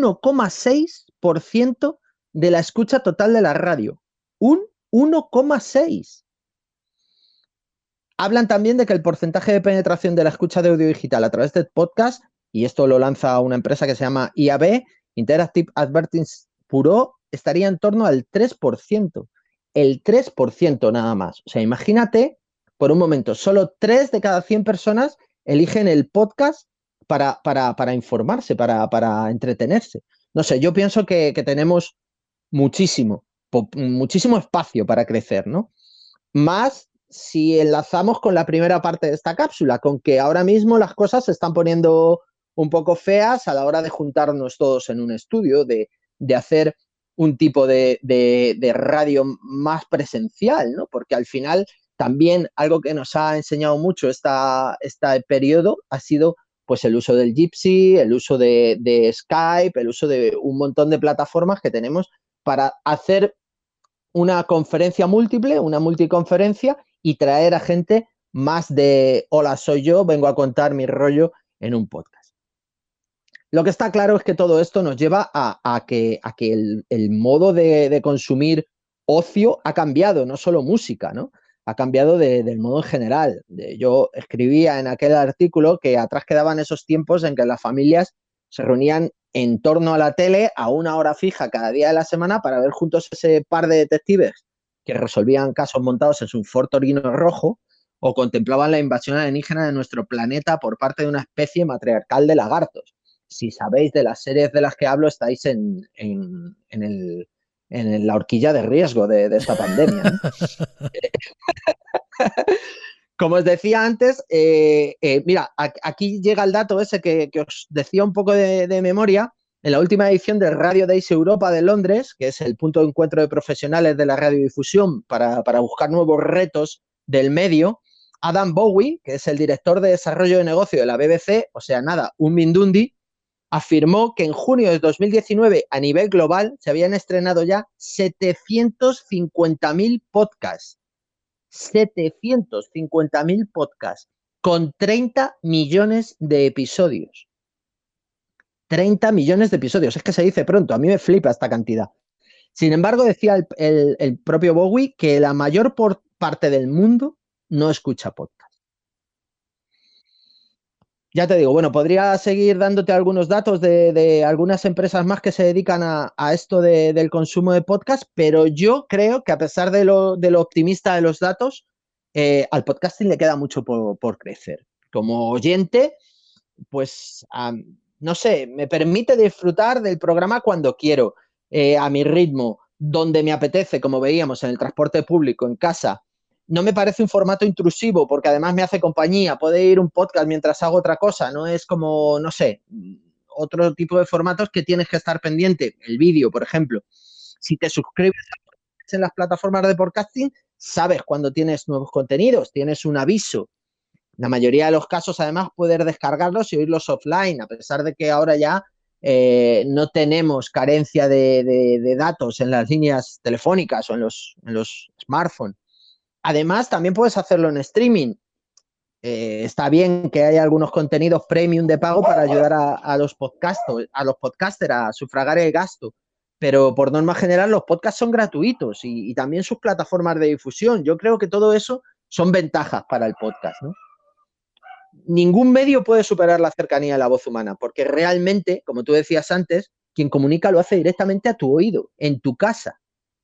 1,6% de la escucha total de la radio. Un 1,6%. Hablan también de que el porcentaje de penetración de la escucha de audio digital a través de podcast, y esto lo lanza una empresa que se llama IAB, Interactive Advertising Bureau, estaría en torno al 3%. El 3% nada más. O sea, imagínate, por un momento, solo 3 de cada 100 personas eligen el podcast para informarse, para entretenerse. No sé, yo pienso que tenemos muchísimo espacio para crecer, ¿no? Más si enlazamos con la primera parte de esta cápsula, con que ahora mismo las cosas se están poniendo un poco feas a la hora de juntarnos todos en un estudio, de hacer un tipo de radio más presencial, ¿no? Porque al final también algo que nos ha enseñado mucho este periodo ha sido pues el uso del Jitsi, el uso de Skype, el uso de un montón de plataformas que tenemos para hacer una conferencia múltiple, una multiconferencia y traer a gente más de hola, soy yo, vengo a contar mi rollo en un podcast. Lo que está claro es que todo esto nos lleva a que el modo de consumir ocio ha cambiado, no solo música, ¿no? Ha cambiado del modo en general. Yo escribía en aquel artículo que atrás quedaban esos tiempos en que las familias se reunían en torno a la tele a una hora fija cada día de la semana para ver juntos ese par de detectives que resolvían casos montados en su Ford Torino rojo o contemplaban la invasión alienígena de nuestro planeta por parte de una especie matriarcal de lagartos. Si sabéis de las series de las que hablo, estáis en la horquilla de riesgo de esta pandemia, ¿no? Como os decía antes, mira, aquí llega el dato ese que os decía un poco de memoria. En la última edición del Radio Days Europa de Londres, que es el punto de encuentro de profesionales de la radiodifusión para buscar nuevos retos del medio, Adam Bowie, que es el director de desarrollo de negocio de la BBC, o sea, nada, un mindundi, afirmó que en junio de 2019 a nivel global se habían estrenado ya 750.000 podcasts. 750.000 podcasts con 30 millones de episodios. 30 millones de episodios. Es que se dice pronto. A mí me flipa esta cantidad. Sin embargo, decía el propio Bowie que la mayor parte del mundo no escucha podcast. Ya te digo, bueno, podría seguir dándote algunos datos de algunas empresas más que se dedican a esto del consumo de podcast, pero yo creo que a pesar de lo optimista de los datos, al podcasting le queda mucho por crecer. Como oyente, pues, no sé, me permite disfrutar del programa cuando quiero, a mi ritmo, donde me apetece, como veíamos, en el transporte público, en casa. No me parece un formato intrusivo porque además me hace compañía. Puede ir un podcast mientras hago otra cosa. No es como, no sé, otro tipo de formatos que tienes que estar pendiente. El vídeo, por ejemplo. Si te suscribes en las plataformas de podcasting, sabes cuando tienes nuevos contenidos, tienes un aviso. En la mayoría de los casos, además, poder descargarlos y oírlos offline, a pesar de que ahora ya no tenemos carencia de datos en las líneas telefónicas o en los smartphones. Además, también puedes hacerlo en streaming. Está bien que haya algunos contenidos premium de pago para ayudar a los podcasters a sufragar el gasto. Pero por norma general los podcasts son gratuitos y también sus plataformas de difusión. Yo creo que todo eso son ventajas para el podcast, ¿no? Ningún medio puede superar la cercanía de la voz humana, porque realmente, como tú decías antes, quien comunica lo hace directamente a tu oído, en tu casa.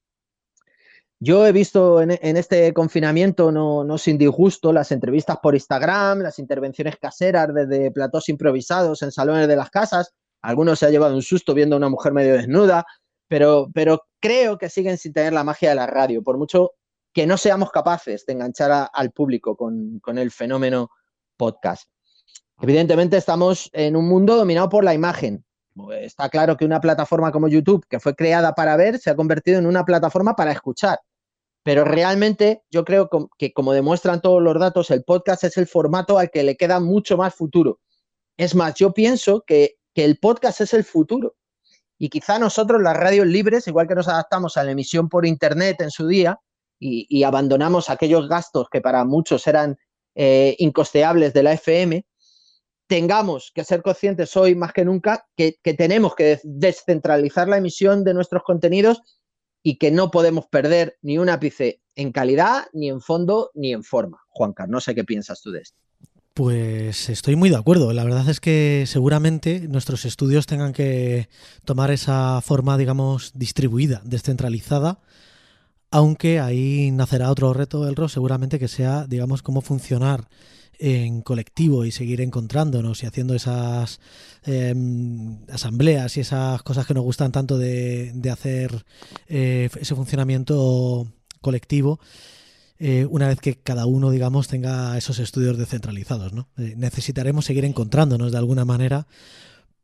Yo he visto en este confinamiento, no sin disgusto, las entrevistas por Instagram, las intervenciones caseras desde platós improvisados en salones de las casas. Algunos se ha llevado un susto viendo a una mujer medio desnuda, pero creo que siguen sin tener la magia de la radio, por mucho que no seamos capaces de enganchar al público con el fenómeno podcast. Evidentemente estamos en un mundo dominado por la imagen. Está claro que una plataforma como YouTube, que fue creada para ver, se ha convertido en una plataforma para escuchar. Pero realmente yo creo que, como demuestran todos los datos, el podcast es el formato al que le queda mucho más futuro. Es más, yo pienso que el podcast es el futuro. Y quizá nosotros, las radios libres, igual que nos adaptamos a la emisión por internet en su día y abandonamos aquellos gastos que para muchos eran incosteables de la FM, tengamos que ser conscientes hoy más que nunca que tenemos que descentralizar la emisión de nuestros contenidos y que no podemos perder ni un ápice en calidad, ni en fondo, ni en forma. Juancar, no sé qué piensas tú de esto. Pues estoy muy de acuerdo. La verdad es que seguramente nuestros estudios tengan que tomar esa forma, digamos, distribuida, descentralizada, aunque ahí nacerá otro reto, Elro, seguramente que sea, digamos, cómo funcionar en colectivo y seguir encontrándonos y haciendo esas asambleas y esas cosas que nos gustan tanto de hacer ese funcionamiento colectivo una vez que cada uno, digamos, tenga esos estudios descentralizados, ¿no? Necesitaremos seguir encontrándonos de alguna manera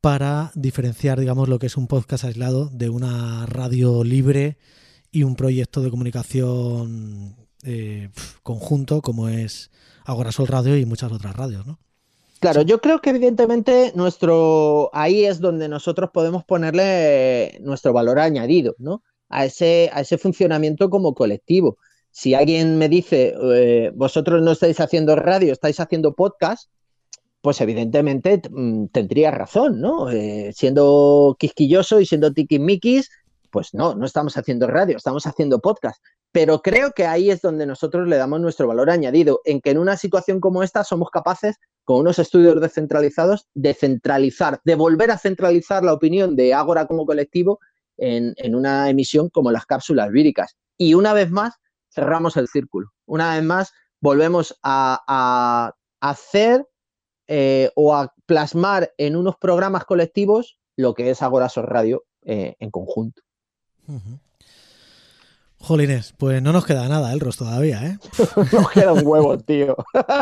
para diferenciar, digamos, lo que es un podcast aislado de una radio libre y un proyecto de comunicación conjunto como es Agorasol Radio y muchas otras radios, ¿no? Claro, yo creo que evidentemente ahí es donde nosotros podemos ponerle nuestro valor añadido, ¿no? A ese funcionamiento como colectivo. Si alguien me dice, vosotros no estáis haciendo radio, estáis haciendo podcast, pues evidentemente tendría razón, ¿no? Siendo quisquilloso y siendo tiquismiquis, pues no estamos haciendo radio, estamos haciendo podcast. Pero creo que ahí es donde nosotros le damos nuestro valor añadido, en que en una situación como esta somos capaces, con unos estudios descentralizados, de volver a centralizar la opinión de Ágora como colectivo en una emisión como las cápsulas víricas. Y una vez más, cerramos el círculo. Una vez más, volvemos a hacer o a plasmar en unos programas colectivos lo que es Agorasol Radio en conjunto. Uh-huh. Jolines, pues no nos queda nada, Elros, todavía, ¿eh? Nos queda un huevo, tío.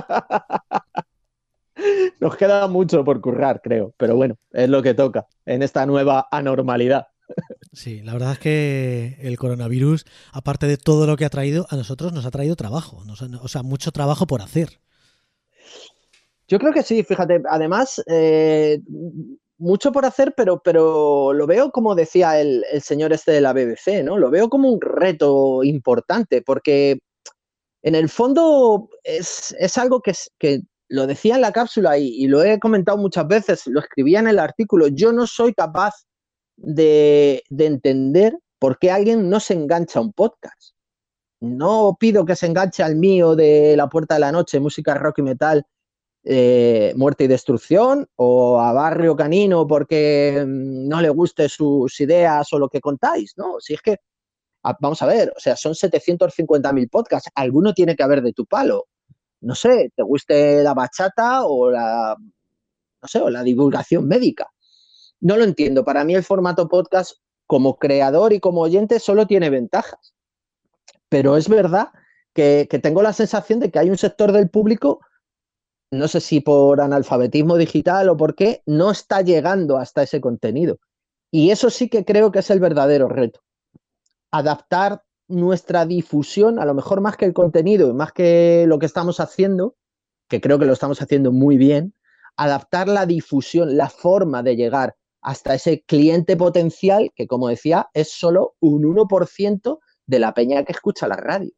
Nos queda mucho por currar, creo. Pero bueno, es lo que toca en esta nueva anormalidad. Sí, la verdad es que el coronavirus, aparte de todo lo que ha traído, a nosotros nos ha traído trabajo. O sea, mucho trabajo por hacer. Yo creo que sí, fíjate. Además, mucho por hacer, pero lo veo como decía el señor este de la BBC, ¿no? Lo veo como un reto importante, porque en el fondo es algo que lo decía en la cápsula y lo he comentado muchas veces, lo escribía en el artículo. Yo no soy capaz de entender por qué alguien no se engancha a un podcast. No pido que se enganche al mío de La Puerta de la Noche, música rock y metal, Muerte y Destrucción, o a Barrio Canino porque no le guste sus ideas o lo que contáis, ¿no? Si es que, vamos a ver, o sea, son 750.000 podcasts, alguno tiene que haber de tu palo. No sé, te guste la bachata o la divulgación médica. No lo entiendo. Para mí el formato podcast, como creador y como oyente, solo tiene ventajas. Pero es verdad que tengo la sensación de que hay un sector del público, no sé si por analfabetismo digital o por qué, no está llegando hasta ese contenido. Y eso sí que creo que es el verdadero reto. Adaptar nuestra difusión, a lo mejor más que el contenido y más que lo que estamos haciendo, que creo que lo estamos haciendo muy bien, adaptar la difusión, la forma de llegar hasta ese cliente potencial que, como decía, es solo un 1% de la peña que escucha la radio.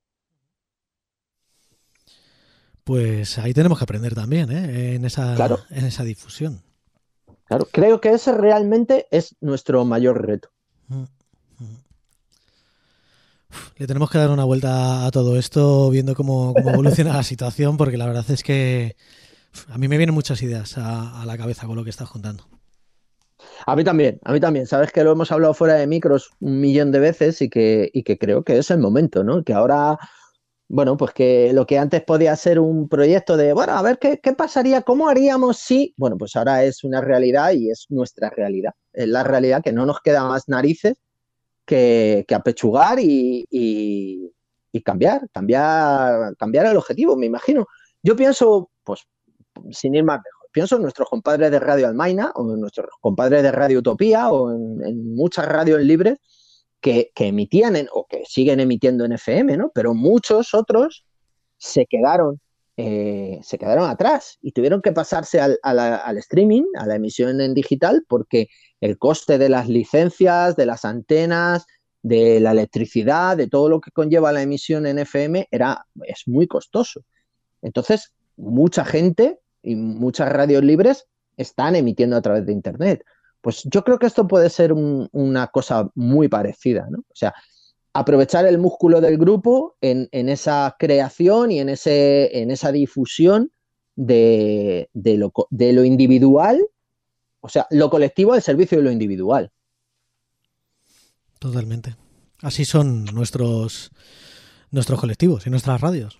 Pues ahí tenemos que aprender también, en esa difusión. Claro, creo que ese realmente es nuestro mayor reto. Le tenemos que dar una vuelta a todo esto, viendo cómo evoluciona la situación, porque la verdad es que a mí me vienen muchas ideas a la cabeza con lo que estás contando. A mí también. Sabes que lo hemos hablado fuera de micros 1.000.000 de veces y que creo que es el momento, ¿no? Que ahora, bueno, pues que lo que antes podía ser un proyecto de, bueno, a ver qué pasaría, cómo haríamos si, bueno, pues ahora es una realidad y es nuestra realidad. Es la realidad que no nos queda más narices que apechugar y cambiar el objetivo, me imagino. Yo pienso, pues, sin ir más lejos, pienso en nuestros compadres de Radio Almaina o en nuestros compadres de Radio Utopía o en muchas radios libres que emitían o que siguen emitiendo en FM, ¿no? Pero muchos otros se quedaron atrás y tuvieron que pasarse al streaming, a la emisión en digital, porque el coste de las licencias, de las antenas, de la electricidad, de todo lo que conlleva la emisión en FM es muy costoso. Entonces, mucha gente y muchas radios libres están emitiendo a través de Internet. Pues yo creo que esto puede ser una cosa muy parecida, ¿no? O sea, aprovechar el músculo del grupo en esa creación y en esa difusión de lo individual, o sea, lo colectivo al servicio de lo individual. Totalmente. Así son nuestros colectivos y nuestras radios.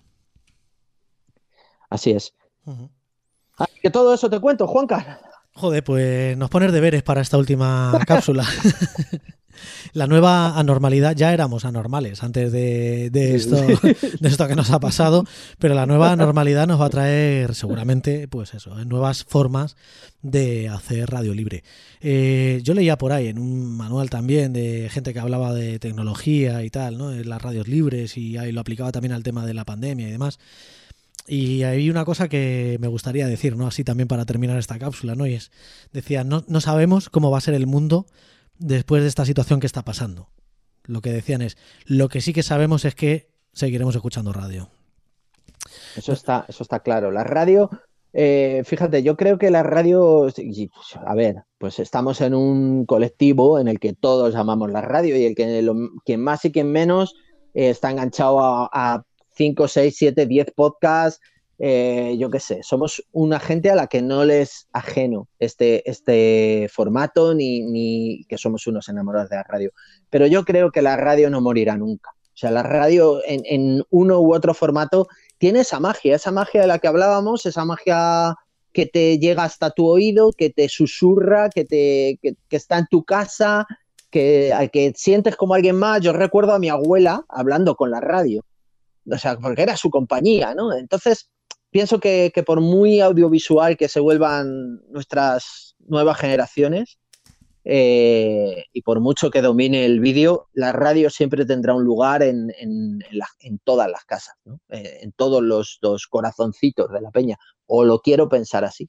Así es. Así que todo eso te cuento, Juanca. Joder, pues nos pones deberes para esta última cápsula. La nueva anormalidad, ya éramos anormales antes de esto que nos ha pasado, pero la nueva anormalidad nos va a traer seguramente, pues eso, nuevas formas de hacer radio libre. Yo leía por ahí en un manual también de gente que hablaba de tecnología y tal, ¿no? De las radios libres, y ahí lo aplicaba también al tema de la pandemia y demás. Y hay una cosa que me gustaría decir, ¿no? Así también para terminar esta cápsula, ¿no? Y es, decía, no sabemos cómo va a ser el mundo después de esta situación que está pasando. Lo que decían es, lo que sí que sabemos es que seguiremos escuchando radio. Eso está claro. La radio, fíjate, yo creo que la radio, a ver, pues estamos en un colectivo en el que todos amamos la radio, y quien más y quien menos está enganchado a 5, 6, 7, 10 podcasts, yo qué sé, somos una gente a la que no le es ajeno este formato, ni que somos unos enamorados de la radio. Pero yo creo que la radio no morirá nunca. O sea, la radio en uno u otro formato tiene esa magia de la que hablábamos, esa magia que te llega hasta tu oído, que te susurra, que está en tu casa, que sientes como alguien más. Yo recuerdo a mi abuela hablando con la radio. O sea, porque era su compañía, ¿no? Entonces, pienso que por muy audiovisual que se vuelvan nuestras nuevas generaciones, y por mucho que domine el vídeo, la radio siempre tendrá un lugar en todas las casas, ¿no? En todos los corazoncitos de la peña, o lo quiero pensar así.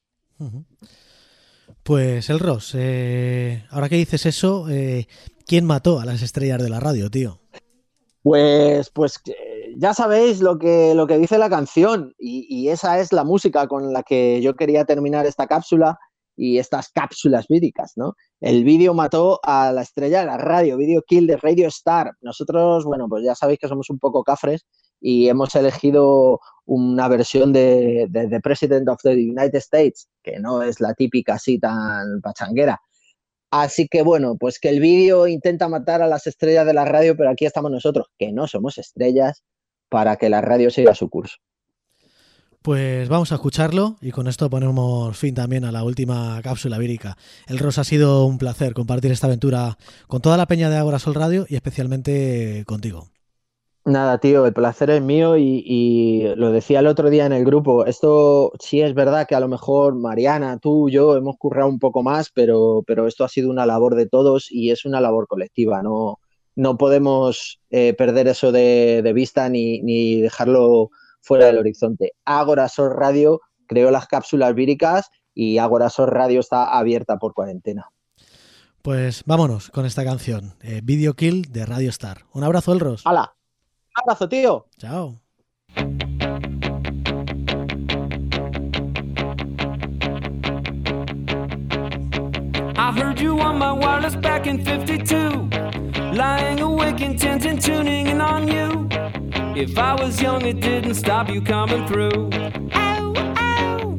Pues Elros, ahora que dices eso, ¿quién mató a las estrellas de la radio, tío? Pues ya sabéis lo que dice la canción, y esa es la música con la que yo quería terminar esta cápsula y estas cápsulas víricas, ¿no? El vídeo mató a la estrella de la radio, Video Kill de Radio Star. Nosotros, bueno, pues ya sabéis que somos un poco cafres y hemos elegido una versión de The President of the United States, que no es la típica así tan pachanguera. Así que bueno, pues que el vídeo intenta matar a las estrellas de la radio, pero aquí estamos nosotros, que no somos estrellas, para que la radio siga su curso. Pues vamos a escucharlo y con esto ponemos fin también a la última cápsula vírica. Elros, ha sido un placer compartir esta aventura con toda la peña de Ágora Sol Radio y especialmente contigo. Nada, tío, el placer es mío y lo decía el otro día en el grupo. Esto sí es verdad que a lo mejor Mariana, tú, yo hemos currado un poco más, pero esto ha sido una labor de todos y es una labor colectiva. No podemos perder eso de vista ni dejarlo fuera del horizonte. Ágora Sol Radio creó las cápsulas víricas y Ágora Sol Radio está abierta por cuarentena. Pues vámonos con esta canción, Video Kill de Radio Star. Un abrazo, Elros. ¡Hala! Un abrazo, tío. Chao. I heard you on my wireless back in 52, lying awake intent and tuning in on you. If I was young, it didn't stop you coming through. Ow, ow.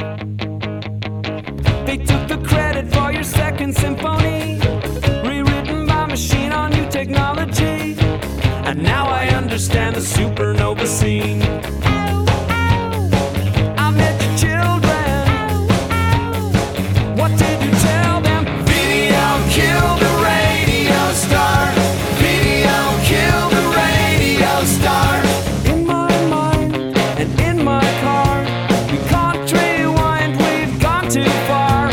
They took the credit for your second symphony, rewritten by machine on new technology. And now I understand the supernova scene. Ow, ow. I met your children. Ow, ow. What did you tell them? Video killed the radio star. Video killed the radio star. In my mind and in my car, we can't rewind, we've gone too far.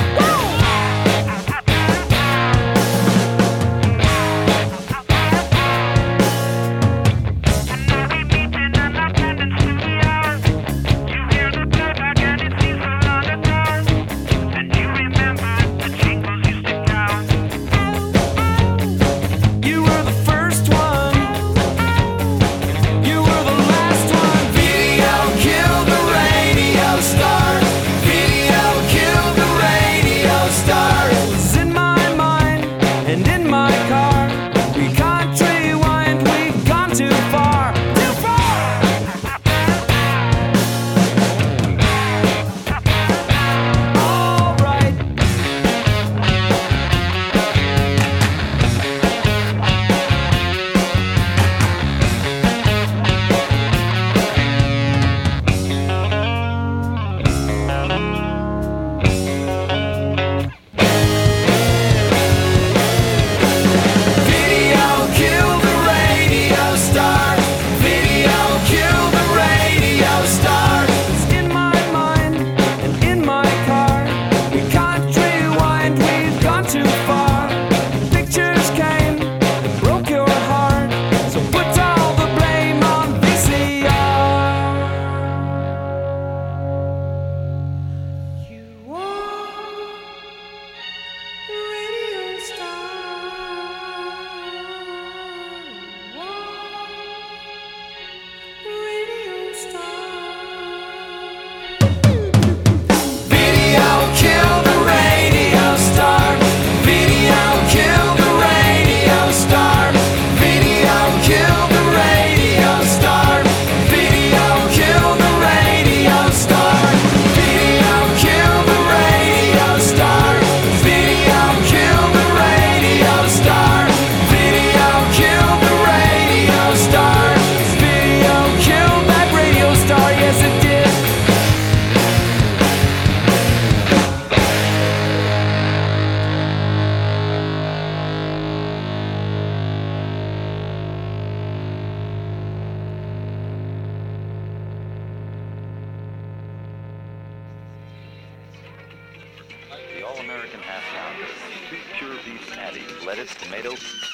all-American half pound of 2 pure beef patties, lettuce, tomato.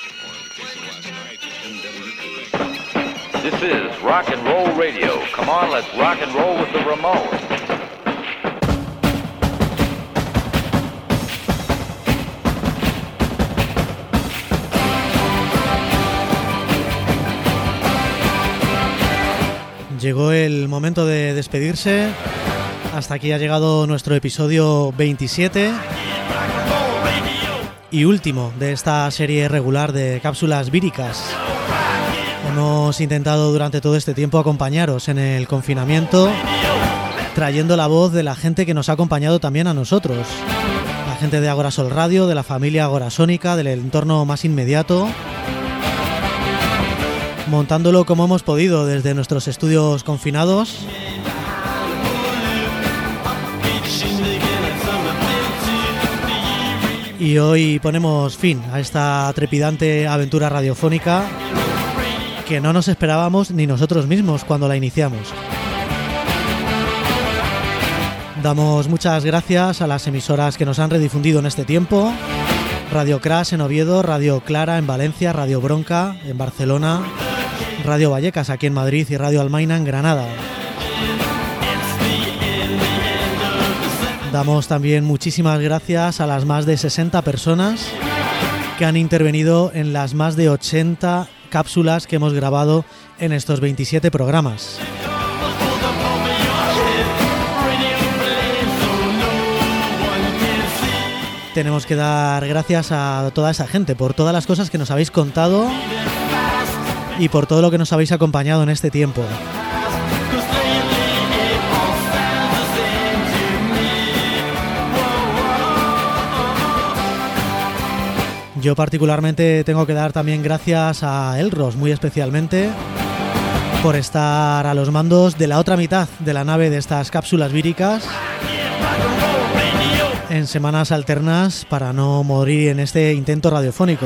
This is Rock and Roll Radio. Come on, let's rock and roll with the Ramones. Llegó el momento de despedirse. Hasta aquí ha llegado nuestro episodio 27 y último de esta serie regular de cápsulas víricas. Hemos intentado durante todo este tiempo acompañaros en el confinamiento, trayendo la voz de la gente que nos ha acompañado también a nosotros. La gente de Agorasol Radio, de la familia Agorasónica, del entorno más inmediato, montándolo como hemos podido desde nuestros estudios confinados. Y hoy ponemos fin a esta trepidante aventura radiofónica que no nos esperábamos ni nosotros mismos cuando la iniciamos. Damos muchas gracias a las emisoras que nos han redifundido en este tiempo: Radio Crash en Oviedo, Radio Clara en Valencia, Radio Bronca en Barcelona, Radio Vallecas aquí en Madrid y Radio Almaina en Granada. Damos también muchísimas gracias a las más de 60 personas que han intervenido en las más de 80 cápsulas que hemos grabado en estos 27 programas. Tenemos que dar gracias a toda esa gente por todas las cosas que nos habéis contado y por todo lo que nos habéis acompañado en este tiempo. Yo particularmente tengo que dar también gracias a Elros, muy especialmente, por estar a los mandos de la otra mitad de la nave de estas cápsulas víricas en semanas alternas para no morir en este intento radiofónico.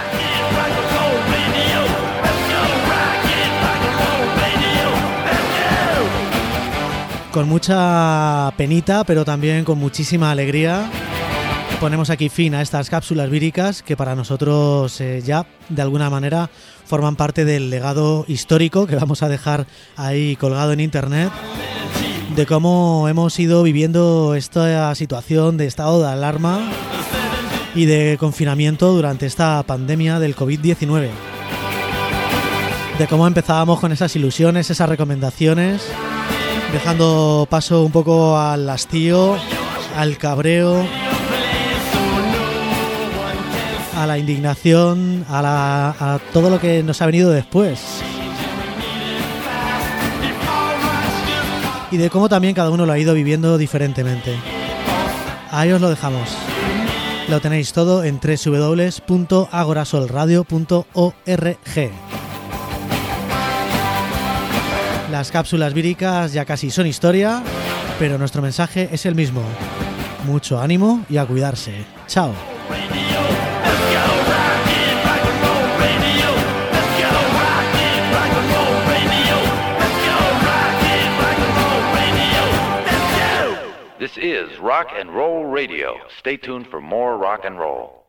Con mucha penita, pero también con muchísima alegría, ponemos aquí fin a estas cápsulas víricas que para nosotros ya de alguna manera forman parte del legado histórico que vamos a dejar ahí colgado en internet, de cómo hemos ido viviendo esta situación de estado de alarma y de confinamiento durante esta pandemia del COVID-19. De cómo empezábamos con esas ilusiones, esas recomendaciones, dejando paso un poco al hastío, al cabreo, a la indignación, a todo lo que nos ha venido después. Y de cómo también cada uno lo ha ido viviendo diferentemente. Ahí os lo dejamos. Lo tenéis todo en www.agorasolradio.org. Las cápsulas víricas ya casi son historia, pero nuestro mensaje es el mismo. Mucho ánimo y a cuidarse. Chao. This is Rock and Roll Radio. Stay tuned for more rock and roll.